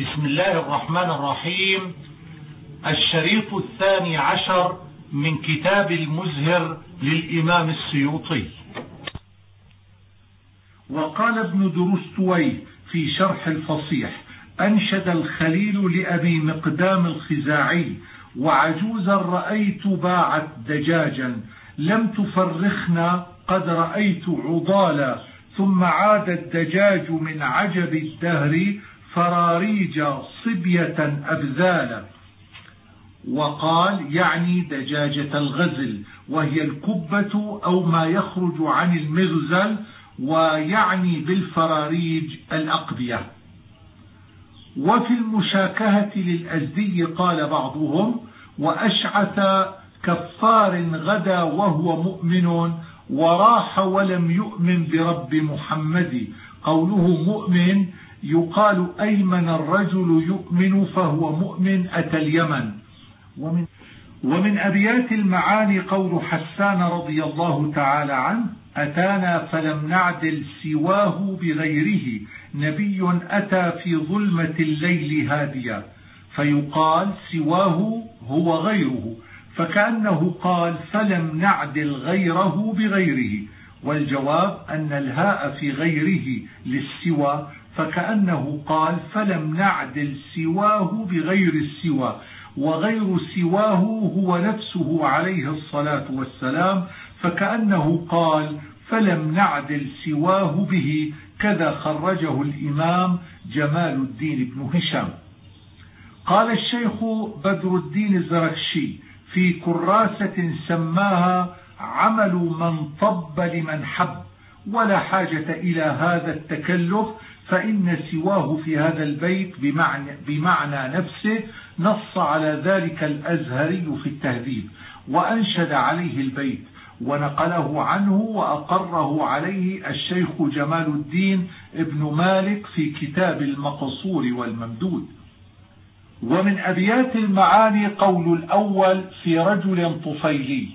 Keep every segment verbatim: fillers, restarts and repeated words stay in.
بسم الله الرحمن الرحيم. الشريط الثاني عشر من كتاب المزهر للإمام السيوطي. وقال ابن درستوي في شرح الفصيح: أنشد الخليل لأبي مقدام الخزاعي: وعجوزا رأيت باعت دجاجا لم تفرخنا قد رأيت عضالا ثم عاد الدجاج من عجب الدهر فراريج صبية أبذالا. وقال يعني دجاجة الغزل، وهي الكبة أو ما يخرج عن المغزل، ويعني بالفراريج الأقبية. وفي المشاكهة للأزدي قال بعضهم: وأشعث كفار غدا وهو مؤمن وراح ولم يؤمن برب محمد. قوله مؤمن يقال أيمن الرجل يؤمن فهو مؤمن أتى اليمن. ومن, ومن أبيات المعاني قول حسان رضي الله تعالى عنه: أتانا فلم نعدل سواه بغيره نبي أتى في ظلمة الليل هاديا. فيقال سواه هو غيره، فكأنه قال فلم نعدل غيره بغيره. والجواب أن الهاء في غيره للسوى، فكأنه قال فلم نعدل سواه بغير السوى، وغير سواه هو نفسه عليه الصلاة والسلام، فكأنه قال فلم نعدل سواه به. كذا خرجه الإمام جمال الدين بن هشام. قال الشيخ بدر الدين الزركشي في كراسة سماها عمل من طب لمن حب: ولا حاجة إلى هذا التكلف، فإن سواه في هذا البيت بمعنى, بمعنى نفسه نص على ذلك الأزهري في التهذيب، وأنشد عليه البيت، ونقله عنه وأقره عليه الشيخ جمال الدين ابن مالك في كتاب المقصور والممدود. ومن أبيات المعاني قول الأول في رجل طفيلي: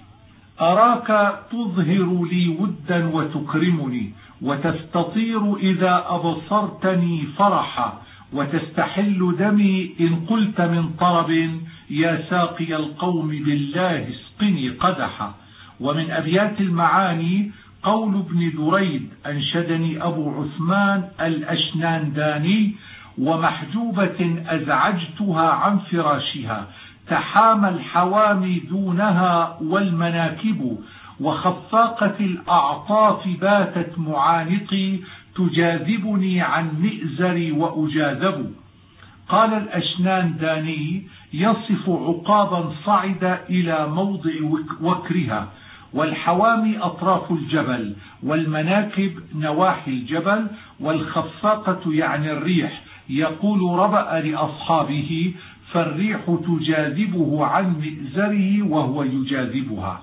أراك تظهر لي ودا وتكرمني، وتستطير إذا أبصرتني فرحا، وتستحل دمي إن قلت من طرب، يا ساقي القوم بالله اسقني قدحا. ومن أبيات المعاني قول ابن دريد: أنشدني أبو عثمان الأشنانداني: ومحجوبة أزعجتها عن فراشها، تحامى الحوامي دونها والمناكب، وخفاقة الأعطاف باتت معانقي، تجاذبني عن مئزري وأجاذب. قال الأشنانداني: يصف عقابا صعد إلى موضع وكرها، والحوامي أطراف الجبل، والمناكب نواحي الجبل، والخفاقة يعني الريح. يقول ربأ لأصحابه: فالريح تجاذبه عن مئزره وهو يجاذبها.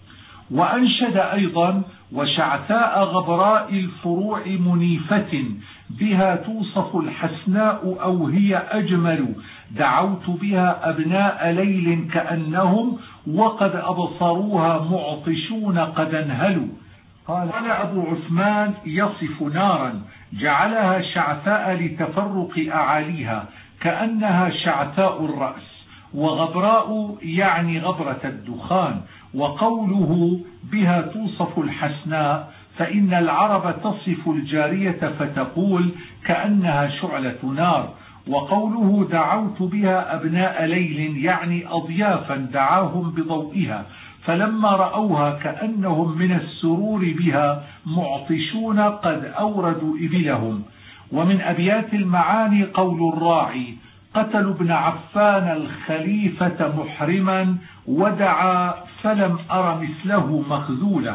وأنشد أيضا: وشعثاء غبراء الفروع منيفة، بها توصف الحسناء أو هي أجمل، دعوت بها أبناء ليل كأنهم وقد أبصروها معطشون قد انهلوا. قال أبو عثمان: يصف نارا جعلها شعثاء لتفرق أعاليها كأنها شعثاء الرأس، وغبراء يعني غبرة الدخان. وقوله بها توصف الحسناء، فإن العرب تصف الجارية فتقول كأنها شعلة نار. وقوله دعوت بها أبناء ليل يعني أضيافا دعاهم بضوئها، فلما رأوها كأنهم من السرور بها معطشون قد أوردوا إبلهم. ومن أبيات المعاني قول الراعي: قتلوا ابن عفان الخليفة محرما، ودعا فلم أر مثله مخذولا.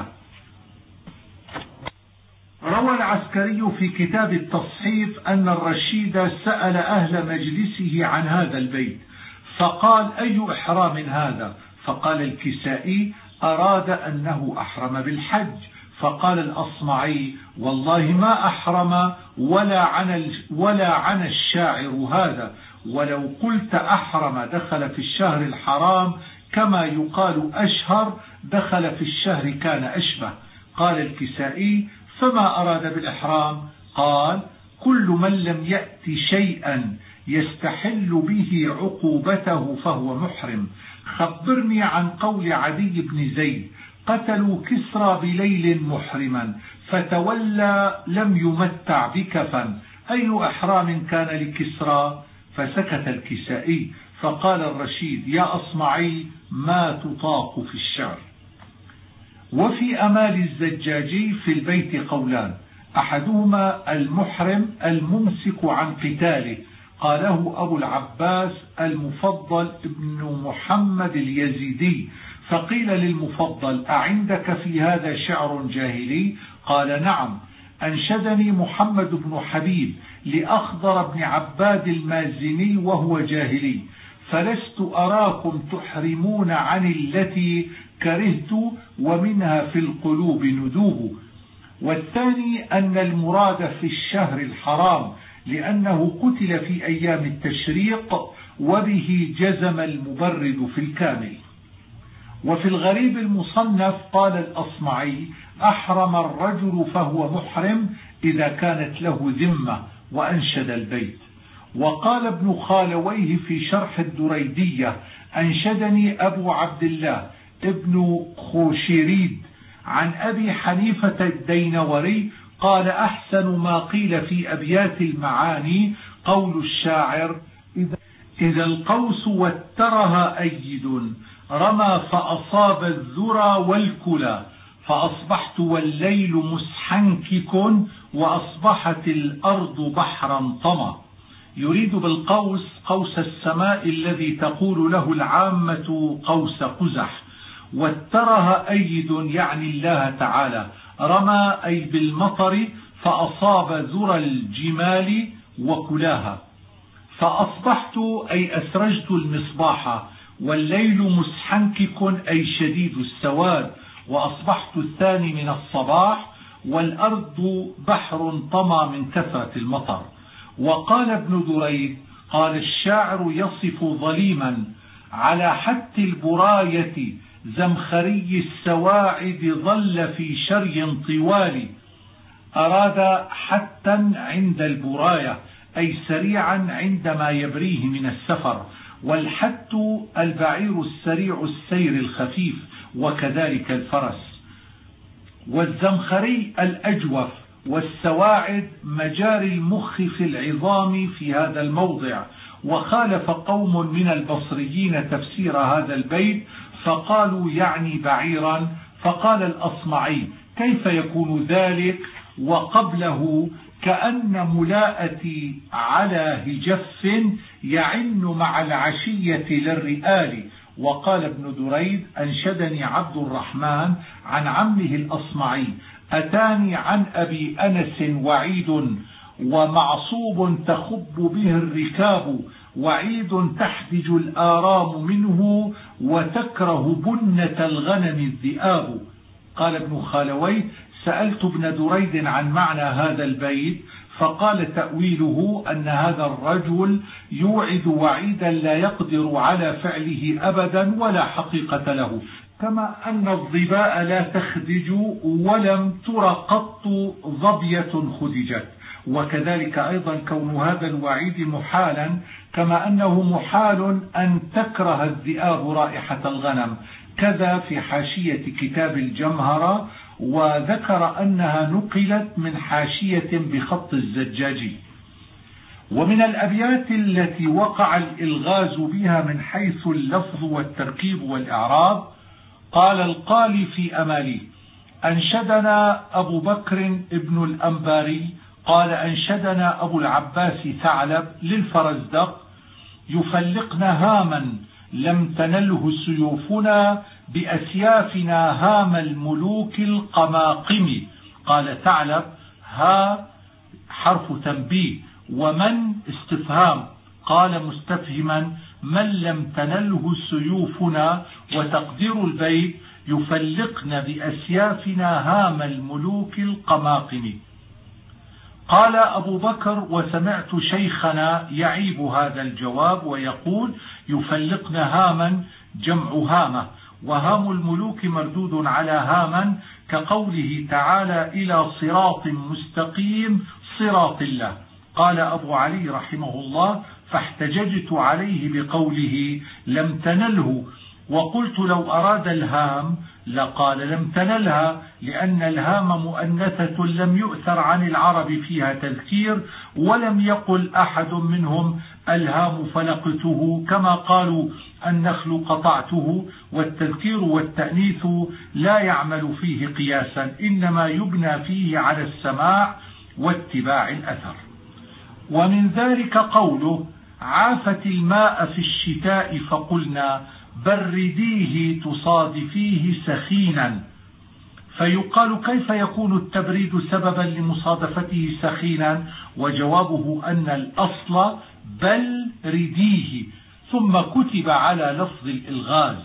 روى العسكري في كتاب التصحيف أن الرشيد سأل أهل مجلسه عن هذا البيت، فقال: أي إحرام هذا؟ فقال الكسائي: أراد أنه أحرم بالحج. فقال الأصمعي: والله ما أحرم ولا عن, ولا عن الشاعر هذا، ولو قلت أحرم دخل في الشهر الحرام كما يقال أشهر دخل في الشهر كان أشبه. قال الكسائي: فما أراد بالإحرام؟ قال: كل من لم يأتي شيئا يستحل به عقوبته فهو محرم. خبرني عن قول عدي بن زيد: قتلوا كسرى بليل محرما فتولى لم يمتع بكفا، أي إحرام كان لكسرى؟ فسكت الكسائي. فقال الرشيد: يا أصمعي ما تطاق في الشعر. وفي أمال الزجاجي في البيت قولان: أحدهما المحرم الممسك عن قتاله، قاله أبو العباس المفضل ابن محمد اليزيدي. فقيل للمفضل: أعندك في هذا شعر جاهلي؟ قال: نعم، أنشدني محمد بن حبيب لأخضر بن عباد المازني وهو جاهلي: فلست أراكم تحرمون عن التي كرهت ومنها في القلوب ندوب. والثاني أن المراد في الشهر الحرام لأنه قتل في أيام التشريق، وبه جزم المبرد في الكامل. وفي الغريب المصنف قال الأصمعي: أحرم الرجل فهو محرم إذا كانت له ذمة، وأنشد البيت. وقال ابن خالويه في شرح الدريدية: أنشدني أبو عبد الله ابن خوشيريد عن أبي حنيفة الدينوري قال: أحسن ما قيل في أبيات المعاني قول الشاعر: إذا القوس وترها أيد رمى فأصاب الذرى والكلى، فأصبحت والليل مسحنكك وأصبحت الأرض بحرا طمى. يريد بالقوس قوس السماء الذي تقول له العامة قوس قزح. وترها أيد يعني الله تعالى. رمى أي بالمطر فأصاب ذرى الجمال وكلاها. فأصبحت أي أسرجت المصباح. والليل مسحنكك أي شديد السواد. وأصبحت الثاني من الصباح. والأرض بحر طمى من كثرة المطر. وقال ابن دريد: قال الشاعر يصف ظليما على حت البراية زمخري السواعد ظل في شري طوال. أراد حتا عند البراية أي سريعا عندما يبريه من السفر. والحت البعير السريع السير الخفيف، وكذلك الفرس. والزمخري الأجوف. والسواعد مجاري المخ في العظام في هذا الموضع. وخالف قوم من البصريين تفسير هذا البيت فقالوا يعني بعيرا. فقال الأصمعي: كيف يكون ذلك وقبله كأن ملاءتي على هجف يعن مع العشية للرئال. وقال ابن دريد: أنشدني عبد الرحمن عن عمه الأصمعي: أتاني عن أبي أنس وعيد ومعصوب تخب به الركاب، وعيد تحدج الآرام منه وتكره بنة الغنم الذئاب. قال ابن خالويه: سألت ابن دريد عن معنى هذا البيت فقال: تأويله أن هذا الرجل يوعد وعيدا لا يقدر على فعله أبدا ولا حقيقة له، كما أن الظباء لا تخدج ولم تر قط ظبية خدجت. وكذلك أيضا كون هذا الوعيد محالا، كما أنه محال أن تكره الذئاب رائحة الغنم. كذا في حاشية كتاب الجمهرة، وذكر أنها نقلت من حاشية بخط الزجاجي. ومن الأبيات التي وقع الإلغاز بها من حيث اللفظ والتركيب والإعراب: قال القالي في أمالي: أنشدنا أبو بكر ابن الأنباري قال: أنشدنا أبو العباس ثعلب للفرزدق: يفلقنا هاما لم تنله سيوفنا بأسيافنا هام الملوك القماقم. قال ثعلب: ها حرف تنبيه، ومن استفهام. قال مستفهما: من لم تنله سيوفنا. وتقدير البيت: يفلقن بأسيافنا هام الملوك القماقم. قال أبو بكر: وسمعت شيخنا يعيب هذا الجواب ويقول: يفلقن هاما جمع هامة، وهام الملوك مردود على هاما، كقوله تعالى: إلى صراط مستقيم صراط الله. قال أبو علي رحمه الله: فاحتججت عليه بقوله لم تنله، وقلت لو أراد الهام لقال لم تنلها، لأن الهام مؤنثة لم يؤثر عن العرب فيها تذكير، ولم يقل أحد منهم الهام فلقته كما قالوا النخل قطعته. والتذكير والتأنيث لا يعمل فيه قياسا، إنما يبنى فيه على السماع واتباع الأثر. ومن ذلك قوله عافت الماء في الشتاء فقلنا برديه تصادفيه سخينا، فيقال كيف يكون التبريد سببا لمصادفته سخينا؟ وجوابه أن الأصل بل رديه، ثم كتب على لفظ الإلغاز.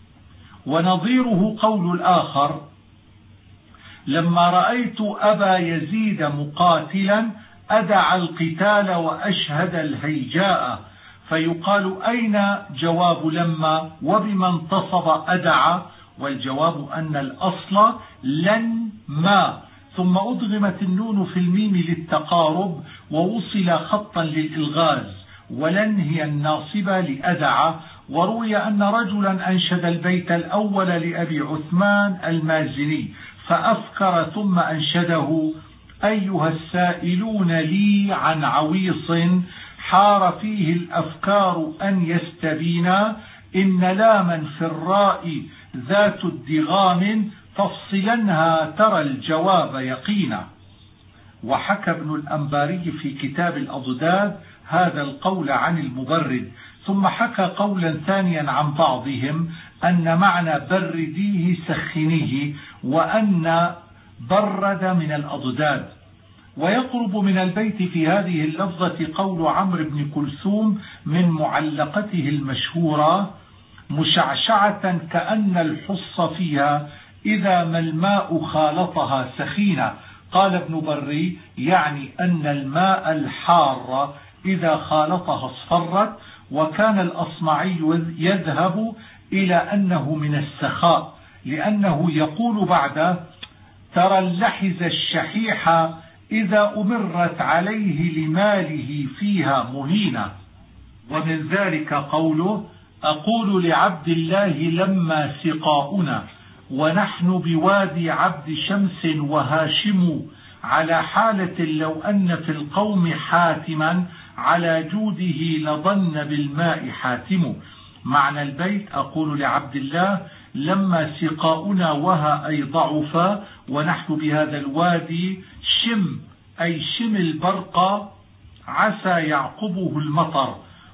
ونظيره قول الآخر لما رأيت أبا يزيد مقاتلا أدع القتال وأشهد الهيجاء، فيقال أين جواب لما وبما انتصب أدع؟ والجواب أن الأصل لن ما، ثم أضغمت النون في الميم للتقارب ووصل خطا للإلغاز، ولن هي الناصبة لأدع. وروي أن رجلا أنشد البيت الأول لأبي عثمان المازني فأفكر ثم أنشده أيها السائلون لي عن عويص حار فيه الأفكار أن يستبينا، إن لاما في الراء ذات الدغام تفصلنها ترى الجواب يقينا. وحكى ابن الأنباري في كتاب الأضداد هذا القول عن المبرد، ثم حكى قولا ثانيا عن بعضهم أن معنى برديه سخنيه، وأن برد من الأضداد. ويقرب من البيت في هذه اللفظة قول عمرو بن كلثوم من معلقته المشهورة مشعشعة كأن الحص فيها إذا ما الماء خالطها سخينة. قال ابن بري يعني أن الماء الحار إذا خالطها اصفرت، وكان الأصمعي يذهب إلى أنه من السخاء، لأنه يقول بعده ترى اللحز الشحيح إذا أمرت عليه لماله فيها مهينة. ومن ذلك قوله أقول لعبد الله لما سقاؤنا ونحن بوادي عبد شمس وهاشم، على حالة لو أن في القوم حاتما على جوده لظن بالماء حاتم. معنى البيت أقول لعبد الله لما سقاؤنا وها أي ضعفا، ونحن بهذا الوادي شم أي شم البرق عسى يعقبه المطر،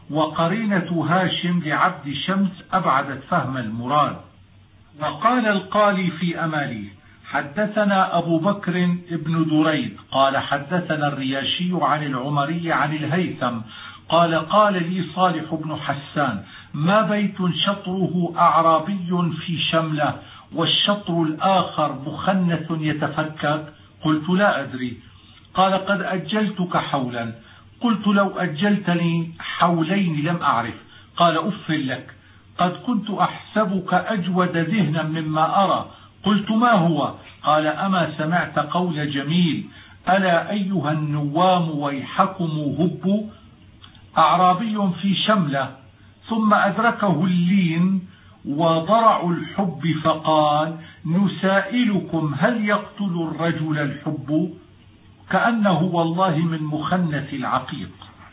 وقرينة هاشم لعبد شمس أبعدت فهم المراد. وقال القالي في أمالي حدثنا أبو بكر ابن دريد قال حدثنا الرياشي عن العمري عن الهيثم قال قال لي صالح بن حسان ما بيت شطره أعرابي في شملة والشطر الآخر مخنث يتفكك؟ قلت لا أدري. قال قد أجلتك حولا. قلت لو أجلتني حولين لم أعرف. قال أف لك، قد كنت أحسبك أجود ذهنا مما أرى. قلت ما هو؟ قال أما سمعت قول جميل ألا أيها النوام ويحكم هبوا؟ أعرابي في شملة ثم أدركه اللين وضرع الحب فقال نسائلكم هل يقتل الرجل الحب؟ كأنه والله من مخنث العقيق.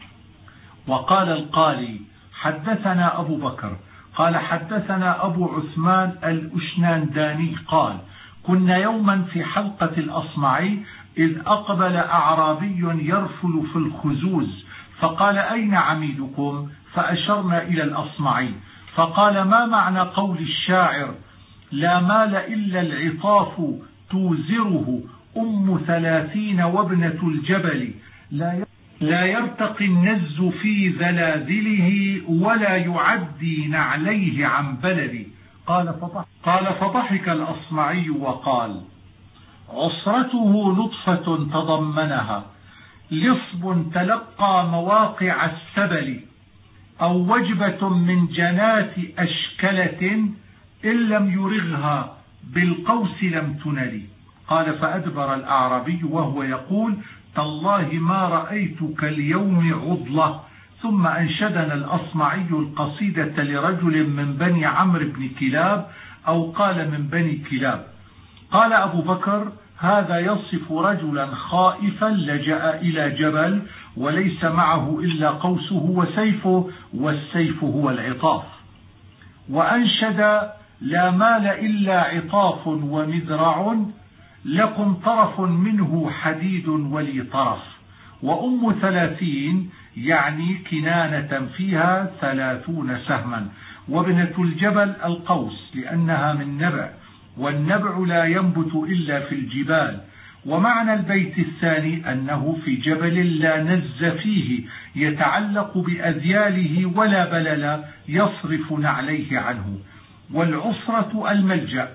وقال القالي حدثنا أبو بكر قال حدثنا أبو عثمان الأشنانداني قال كنا يوما في حلقة الأصمعي إذ أقبل أعرابي يرفل في الخزوز فقال أين عميدكم؟ فأشرنا إلى الأصمعي فقال ما معنى قول الشاعر لا مال إلا العطاف توزره أم ثلاثين وابنة الجبل لا يرتقي النز في ذلاذله ولا يعدي نعليه عن بلدي. قال فضحك, قال فضحك الأصمعي وقال عصرته نطفة تضمنها لصب تلقى مواقع السبل أو وجبة من جنات أشكلة إن لم يرغها بالقوس لم تنلي. قال فأدبر الأعرابي وهو يقول تالله ما رأيتك اليوم عضلة، ثم أنشدنا الأصمعي القصيدة لرجل من بني عمرو بن كلاب أو قال من بني كلاب. قال أبو بكر: هذا يصف رجلا خائفا لجأ إلى جبل وليس معه إلا قوسه وسيفه، والسيف هو العطاف. وأنشد: لا مال إلا عطاف ومذرع، لكم طرف منه حديد ولي طرف. وأم ثلاثين يعني كنانة فيها ثلاثون سهما. وابنة الجبل القوس لأنها من نبع، والنبع لا ينبت إلا في الجبال. ومعنى البيت الثاني أنه في جبل لا نز فيه يتعلق بأذياله ولا بلل يصرف نعليه عنه. والعصرة الملجأ،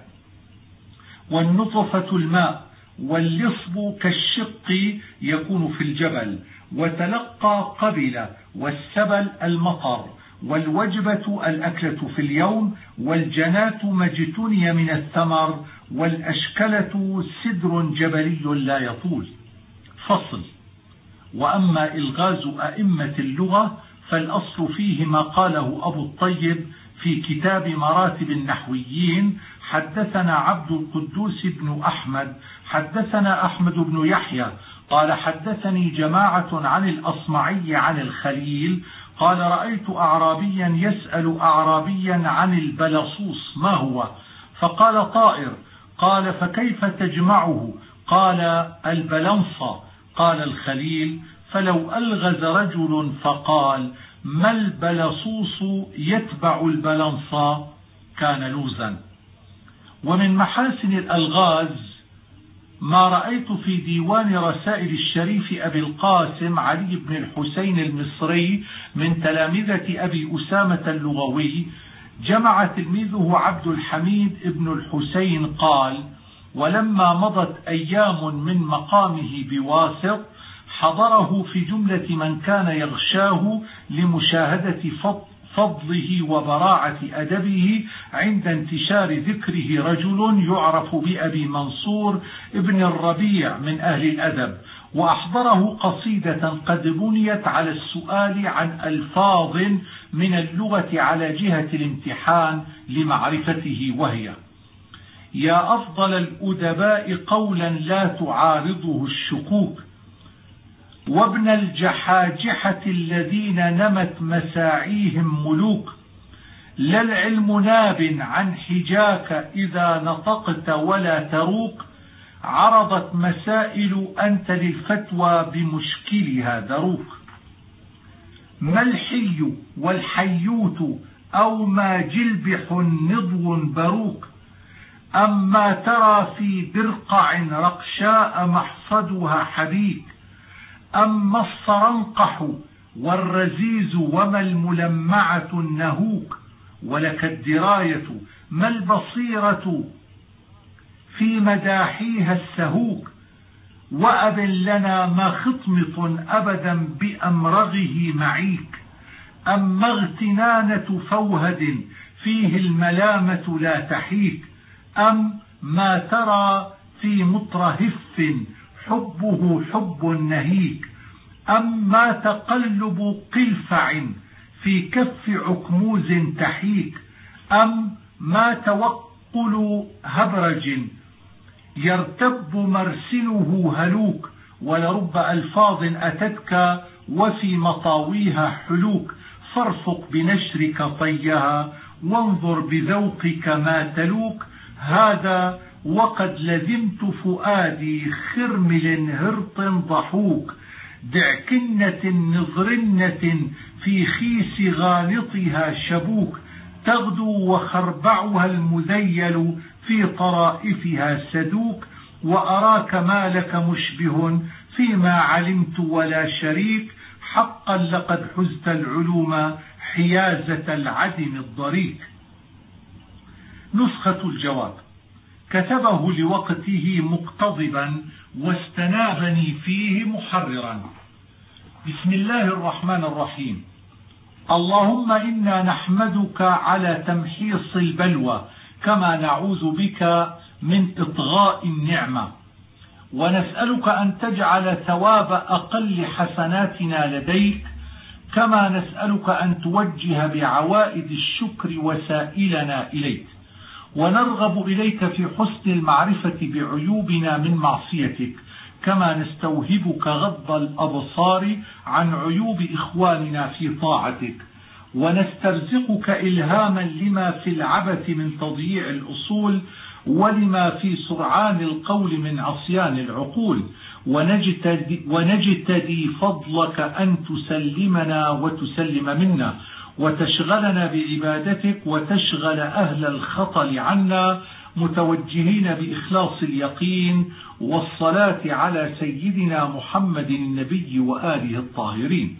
والنطفة الماء، واللصب كالشق يكون في الجبل. وتلقى قبل، والسبل المطر، والوجبة الأكلة في اليوم، والجنات ما اجتني من الثمر، والأشكلة سدر جبلي لا يطول. فصل. وأما إلغاز أئمة اللغة فالأصل فيه ما قاله أبو الطيب في كتاب مراتب النحويين: حدثنا عبد القدوس بن أحمد حدثنا أحمد بن يحيى قال حدثني جماعة عن الأصمعي عن الخليل قال: رأيت أعرابيا يسأل أعرابيا عن البلصوص ما هو؟ فقال: طائر. قال: فكيف تجمعه؟ قال: البلنصة. قال الخليل: فلو ألغز رجل فقال: ما البلصوص يتبع البلنصة كان لوزا. ومن محاسن الألغاز ما رأيت في ديوان رسائل الشريف أبي القاسم علي بن الحسين المصري من تلامذة أبي أسامة اللغوي، جمع تلميذه عبد الحميد بن الحسين قال: ولما مضت أيام من مقامه بواسط حضره في جملة من كان يغشاه لمشاهدة فضله وبراعة أدبه عند انتشار ذكره رجل يعرف بأبي منصور ابن الربيع من أهل الأدب، وأحضره قصيدة قد بنيت على السؤال عن ألفاظ من اللغة على جهة الامتحان لمعرفته، وهي: يا أفضل الأدباء قولا لا تعارضه الشكوك، وابن الجحاجحة الذين نمت مساعيهم ملوك، لا العلم ناب عن حجاك إذا نطقت ولا تروق، عرضت مسائل أنت للفتوى بمشكلها دروك. ما الحي والحيوت أو ما جلبح نضو بروك، أما ترى في برقع رقشاء محصدها حبيك، أما الصرنقح والرزيز وما الملمعة النهوك، ولك الدراية ما البصيرة في مداحيها السهوك، وأب لنا ما خطمط أبدا بأمرغه معيك، أما اغتنانة فوهد فيه الملامة لا تحيك، أم ما ترى في مطرهف حبه حب نهيك، أم ما تقلب قلفع في كف عكموز تحيك، أم ما توقل هبرج يرتب مرسله هلوك، ولرب ألفاظ أتتك وفي مطاويها حلوك، فارفق بنشرك طيها وانظر بذوقك ما تلوك، هذا وقد لزمت فؤادي خرمل هرط ضحوك، دعكنة نظرنة في خيس غالطها شبوك، تغدو وخربعها المذيل في طرائفها سدوك، وأراك ما لك مشبه فيما علمت ولا شريك، حقا لقد حزت العلوم حيازة العدم الضريك. نسخة الجواب: كتبه لوقته مقتضبا واستنابني فيه محررا. بسم الله الرحمن الرحيم. اللهم إنا نحمدك على تمحيص البلوى كما نعوذ بك من إطغاء النعمة، ونسألك أن تجعل ثواب أقل حسناتنا لديك كما نسألك أن توجه بعوائد الشكر وسائلنا إليك، ونرغب إليك في حسن المعرفة بعيوبنا من معصيتك، كما نستوهبك غض الأبصار عن عيوب إخواننا في طاعتك، ونسترزقك إلهاما لما في العبث من تضييع الأصول، ولما في سرعان القول من عصيان العقول، ونجتدي, ونجتدي فضلك أن تسلمنا وتسلم منا، وتشغلنا بعبادتك وتشغل أهل الخطل عنا، متوجهين بإخلاص اليقين والصلاة على سيدنا محمد النبي وآله الطاهرين.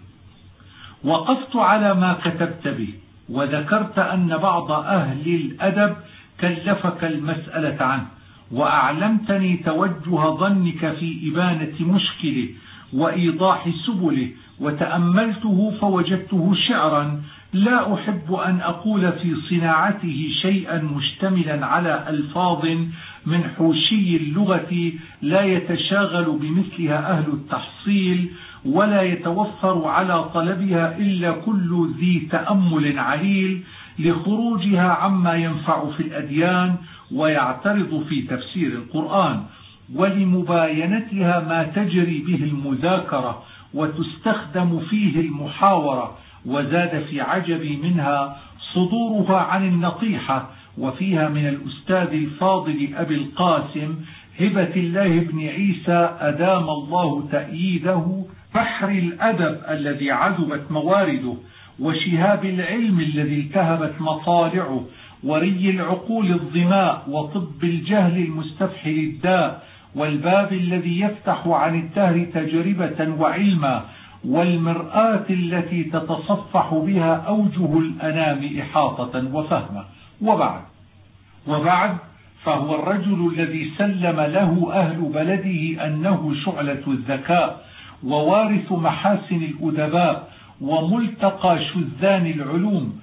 وقفت على ما كتبت به، وذكرت أن بعض أهل الأدب كلفك المسألة عنه، وأعلمتني توجه ظنك في إبانة مشكله وإيضاح سبله، وتأملته فوجدته شعرا لا أحب أن أقول في صناعته شيئا مشتملا على ألفاظ من حوشي اللغة لا يتشاغل بمثلها أهل التحصيل، ولا يتوفر على طلبها إلا كل ذي تأمل عليل، لخروجها عما ينفع في الأديان ويعترض في تفسير القرآن، ولمباينتها ما تجري به المذاكرة وتستخدم فيه المحاورة. وزاد في عجبي منها صدورها عن النطيحة، وفيها من الأستاذ الفاضل أبي القاسم هبة الله بن عيسى أدام الله تأييده، بحر الأدب الذي عذبت موارده، وشهاب العلم الذي التهبت مطالعه، وري العقول الظماء، وطب الجهل المستفحل الداء، والباب الذي يفتح عن الدهر تجربة وعلما، والمرآة التي تتصفح بها أوجه الأنام إحاطة وفهما. وبعد وبعد فهو الرجل الذي سلم له أهل بلده أنه شعلة الذكاء، ووارث محاسن الأدباء، وملتقى شذان العلوم،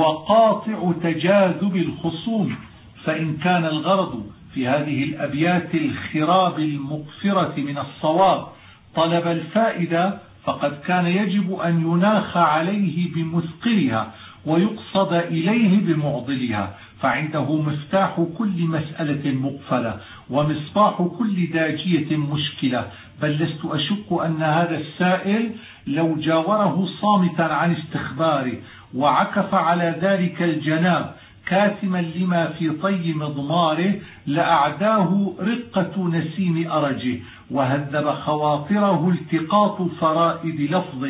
وقاطع تجاذب الخصوم. فإن كان الغرض في هذه الأبيات الخراب المقفرة من الصواب طلب الفائدة، فقد كان يجب أن يناخ عليه بمثقلها ويقصد إليه بمعضلها، فعنده مفتاح كل مسألة مقفلة ومصباح كل داجية مشكلة. بل لست أشك أن هذا السائل لو جاوره صامتا عن استخباره وعكف على ذلك الجناب كاتما لما في طي مضماره لأعداه رقة نسيم أرجه، وهذب خواطره التقاط فرائد لفظه،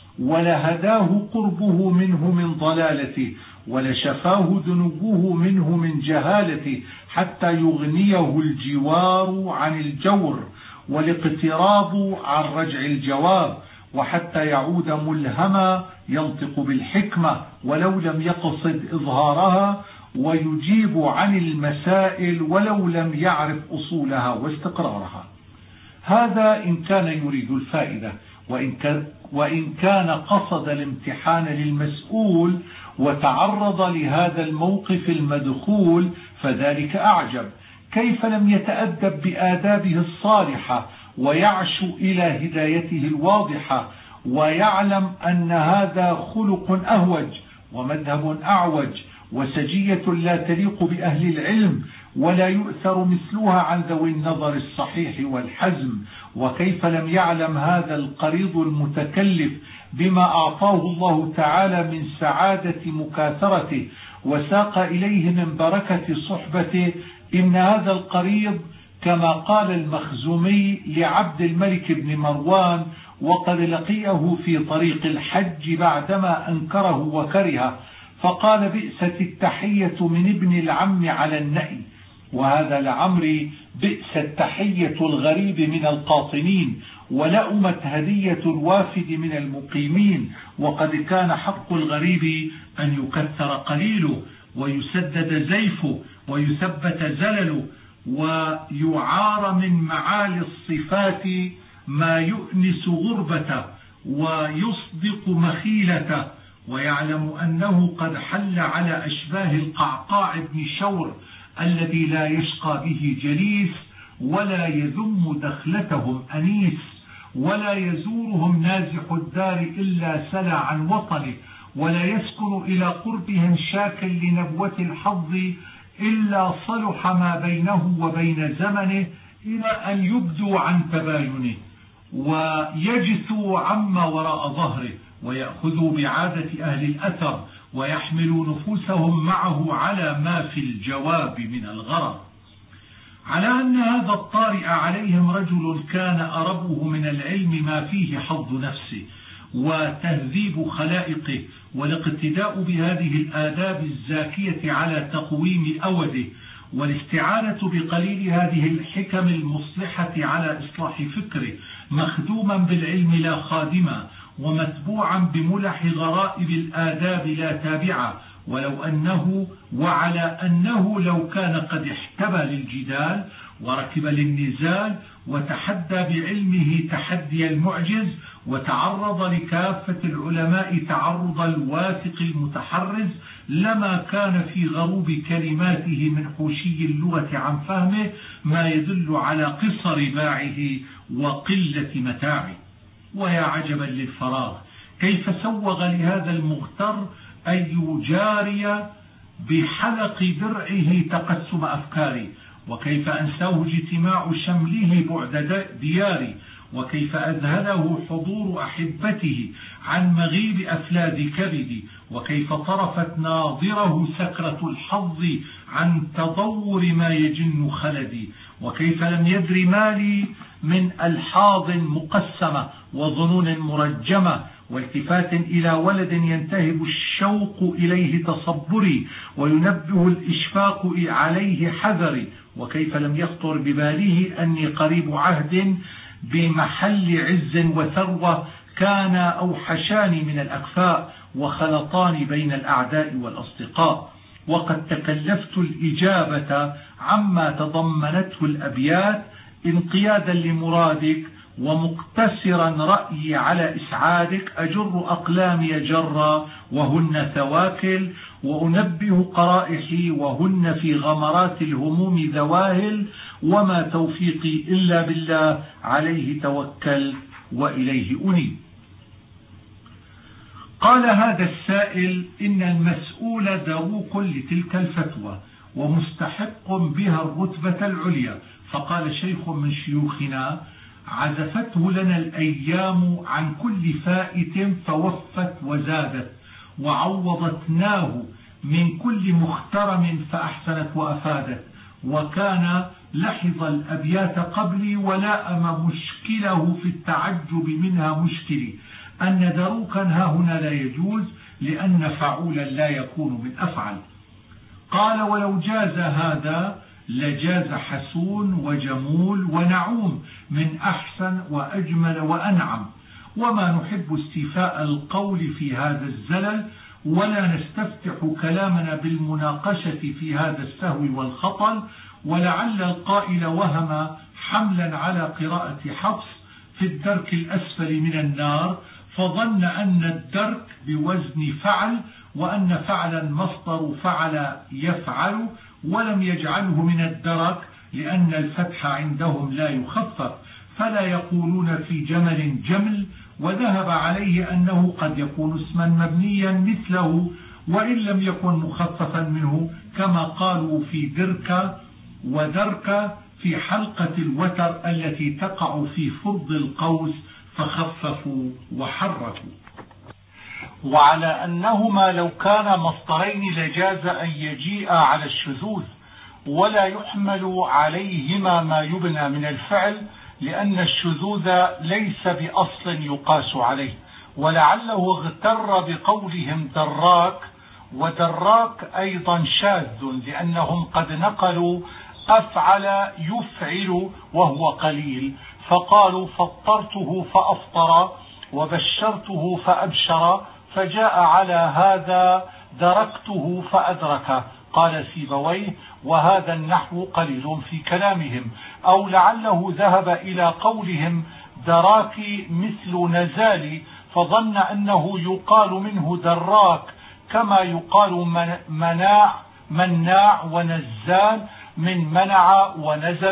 ولهداه قربه منه من ضلالته، ولشفاه دنوه منه من جهالته، حتى يغنيه الجوار عن الجور، والاقتراب عن رجع الجواب، وحتى يعود ملهما ينطق بالحكمة ولو لم يقصد إظهارها، ويجيب عن المسائل ولو لم يعرف أصولها واستقرارها. هذا إن كان يريد الفائدة، وإن كان, وإن كان قصد الامتحان للمسؤول وتعرض لهذا الموقف المدخول فذلك أعجب. كيف لم يتأدب بآدابه الصالحة ويعشو إلى هدايته الواضحة، ويعلم أن هذا خلق أهوج ومذهب أعوج وسجية لا تليق بأهل العلم، ولا يؤثر مثلها عن ذوي النظر الصحيح والحزم. وكيف لم يعلم هذا القريض المتكلف بما أعطاه الله تعالى من سعادة مكاثرته وساق إليه من بركة صحبته؟ إن هذا القريض كما قال المخزومي لعبد الملك بن مروان وقد لقيه في طريق الحج بعدما أنكره وكرهه، فقال: بئست التحية من ابن العم على النأي. وهذا لعمري بئس التحية الغريب من القاطنين، ولأمت هدية الوافد من المقيمين. وقد كان حق الغريب أن يكثر قليله ويسدد زيفه ويثبت زلله ويعار من معالي الصفات ما يؤنس غربته ويصدق مخيلته، ويعلم أنه قد حل على أشباه القعقاع بن شور الذي لا يشقى به جليس ولا يذم دخلتهم أنيس، ولا يزورهم نازح الدار إلا سلى عن وطنه، ولا يسكن إلى قربهم شاك لنبوة الحظ إلا صلح ما بينه وبين زمنه إلى أن يبدوا عن تباينه ويجثوا عما وراء ظهره، ويأخذوا بعادة أهل الأثر ويحملوا نفوسهم معه على ما في الجواب من الغرض. على أن هذا الطارئ عليهم رجل كان أربه من العلم ما فيه حظ نفسه وتهذيب خلائقه والاقتداء بهذه الآداب الزاكية على تقويم أوده، والاستعانة بقليل هذه الحكم المصلحة على إصلاح فكره، مخدوما بالعلم لا خادما، ومتبوعا بملح غرائب الآداب لا تابعة، ولو أنه وعلى أنه لو كان قد احتبى للجدال وركب للنزال وتحدى بعلمه تحدي المعجز، وتعرض لكافة العلماء تعرض الواثق المتحرز، لما كان في غروب كلماته من حوشي اللغة عن فهمه ما يدل على قصر باعه وقلة متاعه. ويا عجبا للفراغ، كيف سوغ لهذا المغتر أن يجاري بحلق درعه تقسم أفكاري، وكيف أنساه اجتماع شمله بعد دياري، وكيف أذهله حضور أحبته عن مغيب أفلاد كبدي، وكيف طرفت ناظره سكرة الحظ عن تضور ما يجن خلدي، وكيف لم يدر مالي من ألحاظ مقسمة وظنون مرجمة والتفات إلى ولد ينتهب الشوق إليه تصبري وينبه الإشفاق عليه حذري، وكيف لم يخطر بباله أني قريب عهد بمحل عز وثروة كان أوحشاني من الأكفاء وخلطاني بين الأعداء والأصدقاء، وقد تكلفت الإجابة عما تضمنته الأبيات انقيادا لمرادك ومقتصرا رأيي على إسعادك، أجر أقلامي جرا وهن ثواكل، وأنبه قرائحي وهن في غمرات الهموم ذواهل، وما توفيقي إلا بالله عليه توكل وإليه أنيب. قال هذا السائل: إن المسؤول دروك لتلك الفتوى ومستحق بها الرتبة العليا. فقال شيخ من شيوخنا: عزفته لنا الأيام عن كل فائت فوفت وزادت، وعوضتناه من كل مخترم فأحسنت وأفادت، وكان لحظ الأبيات قبلي ولائم مشكله في التعجب منها مشكلي، أن دروكا ها هنا لا يجوز لأن فعولا لا يكون من أفعل. قال: ولو جاز هذا لجاز حسون وجمول ونعوم من أحسن وأجمل وأنعم، وما نحب استيفاء القول في هذا الزلل، ولا نستفتح كلامنا بالمناقشة في هذا السهو والخطل. ولعل القائل وهم حملا على قراءة حفص في الدرك الأسفل من النار، فظن أن الدرك بوزن فعل، وأن فعلا مصدر فعل يفعل، ولم يجعله من الدرك لأن الفتح عندهم لا يخفف، فلا يقولون في جمل جمل، وذهب عليه أنه قد يكون اسما مبنيا مثله وإن لم يكن مخففا منه، كما قالوا في درك ودرك في حلقة الوتر التي تقع في فرض القوس، فخففوا وحركوا. وعلى أنهما لو كان مصدرين لجاز أن يجيء على الشذوذ، ولا يحمل عليهما ما يبنى من الفعل، لأن الشذوذ ليس بأصل يقاس عليه. ولعله اغتر بقولهم دراك، ودراك أيضا شاذ، لأنهم قد نقلوا أفعل يفعل وهو قليل، فقالوا فطرته فأفطر وبشرته فأبشر، فجاء على هذا دركته فأدرك. قال سيبويه: وهذا النحو قليل في كلامهم. أو لعله ذهب إلى قولهم دراكي مثل نزالي، فظن أنه يقال منه دراك كما يقال مناع مناع ونزال من منع ونزل،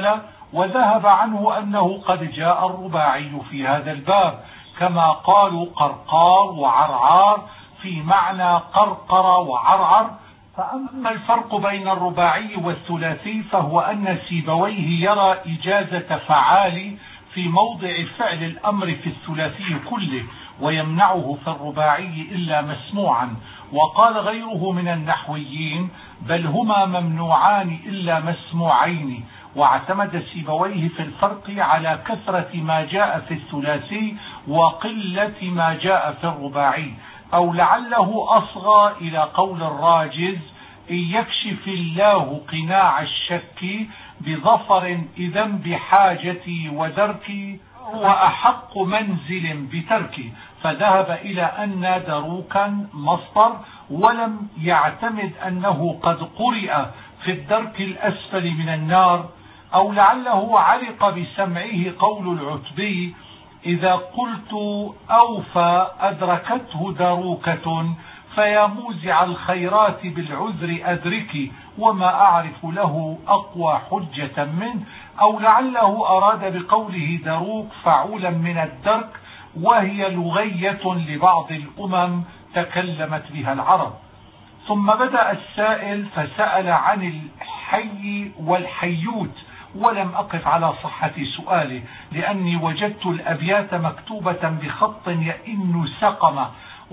وذهب عنه أنه قد جاء الرباعي في هذا الباب، كما قالوا قرقار وعرعار في معنى قرقر وعرعر. فأما الفرق بين الرباعي والثلاثي فهو أن سيبويه يرى إجازة فعال في موضع فعل الأمر في الثلاثي كله، ويمنعه في الرباعي إلا مسموعا. وقال غيره من النحويين بل هما ممنوعان إلا مسموعين. واعتمد سيبويه في الفرق على كثرة ما جاء في الثلاثي وقلة ما جاء في الرباعي، أو لعله أصغى إلى قول الراجز: إن يكشف الله قناع الشك بظفر إذا بحاجتي ودركي وأحق منزل بتركي. فذهب إلى أن دروكا مصدر، ولم يعتمد أنه قد قرئ في الدرك الأسفل من النار، أو لعله علق بسمعه قول العتبي: إذا قلت أوفى أدركته دروكة فيا موزع الخيرات بالعذر أدركي وما أعرف له أقوى حجة منه. أو لعله أراد بقوله دروك فعولا من الدرك، وهي لغية لبعض الأمم تكلمت بها العرب. ثم بدأ السائل فسأل عن الحي والحيوت، ولم أقف على صحة سؤاله، لأني وجدت الأبيات مكتوبة بخط يئن سقمة،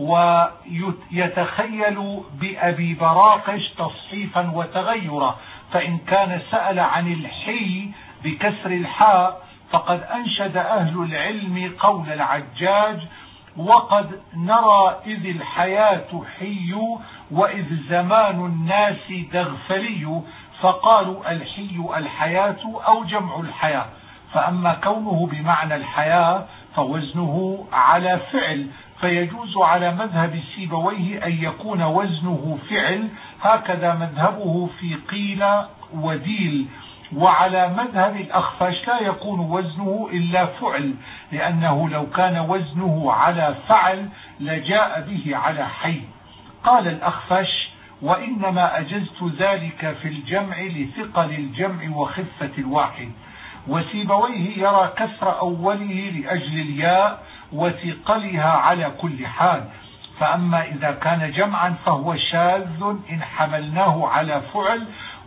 ويتخيل بأبي براقش تصحيفا وتغيرا. فإن كان سأل عن الحي بكسر الحاء فقد أنشد أهل العلم قول العجاج: وقد نرى إذ الحياة حي وإذ زمان الناس دغفلي، فقالوا الحي الحياة أو جمع الحياة. فأما كونه بمعنى الحياة فوزنه على فعل، فيجوز على مذهب سيبويه أن يكون وزنه فعل، هكذا مذهبه في قيل وديل. وعلى مذهب الأخفش لا يكون وزنه إلا فعل، لأنه لو كان وزنه على فعل لجاء به على حي. قال الأخفش: وإنما أجزت ذلك في الجمع لثقل الجمع وخفة الواحد. وسيبويه يرى كسر أوله لأجل الياء وثقلها على كل حال. فأما إذا كان جمعا فهو شاذ إن حملناه على فعل،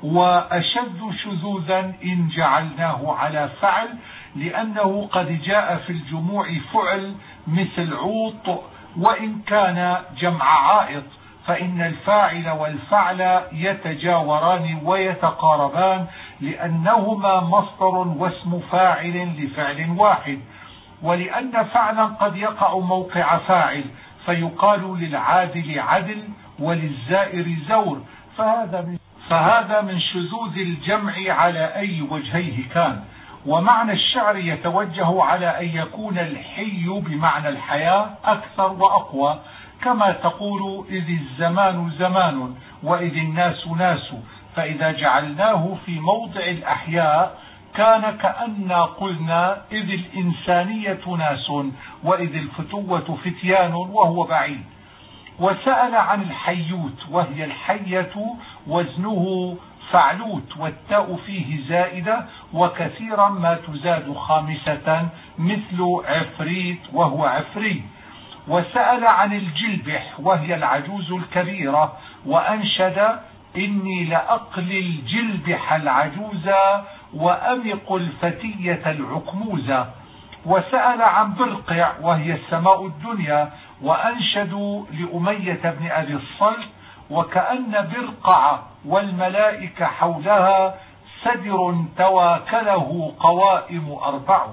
وأشد شذوذا إن جعلناه على فعل، لأنه قد جاء في الجموع فعل مثل عوط وإن كان جمع عائط، فإن الفاعل والفعل يتجاوران ويتقاربان، لأنهما مصدر واسم فاعل لفعل واحد. ولأن فعلا قد يقع موقع فاعل، فيقال للعادل عدل وللزائر زور، فهذا من فهذا من شذوذ الجمع على أي وجهيه كان. ومعنى الشعر يتوجه على أن يكون الحي بمعنى الحياة أكثر وأقوى، كما تقول إذ الزمان زمان وإذ الناس ناس. فإذا جعلناه في موضع الأحياء كان كأننا قلنا إذ الإنسانية ناس وإذ الفتوة فتيان، وهو بعيد. وسأل عن الحيوت، وهي الحية وزنه فعلوت، والتاء فيه زائدة، وكثيرا ما تزاد خامسة مثل عفريت وهو عفري. وسأل عن الجلبح، وهي العجوز الكبيرة، وأنشد: إني لأقلي الجلبح العجوزة وأمق الفتية العكموزة. وسأل عن برقع، وهي السماء الدنيا، وأنشدوا لأمية بن أبي الصلت: وكأن برقع والملائكة حولها سدر تواكله قوائم أربع.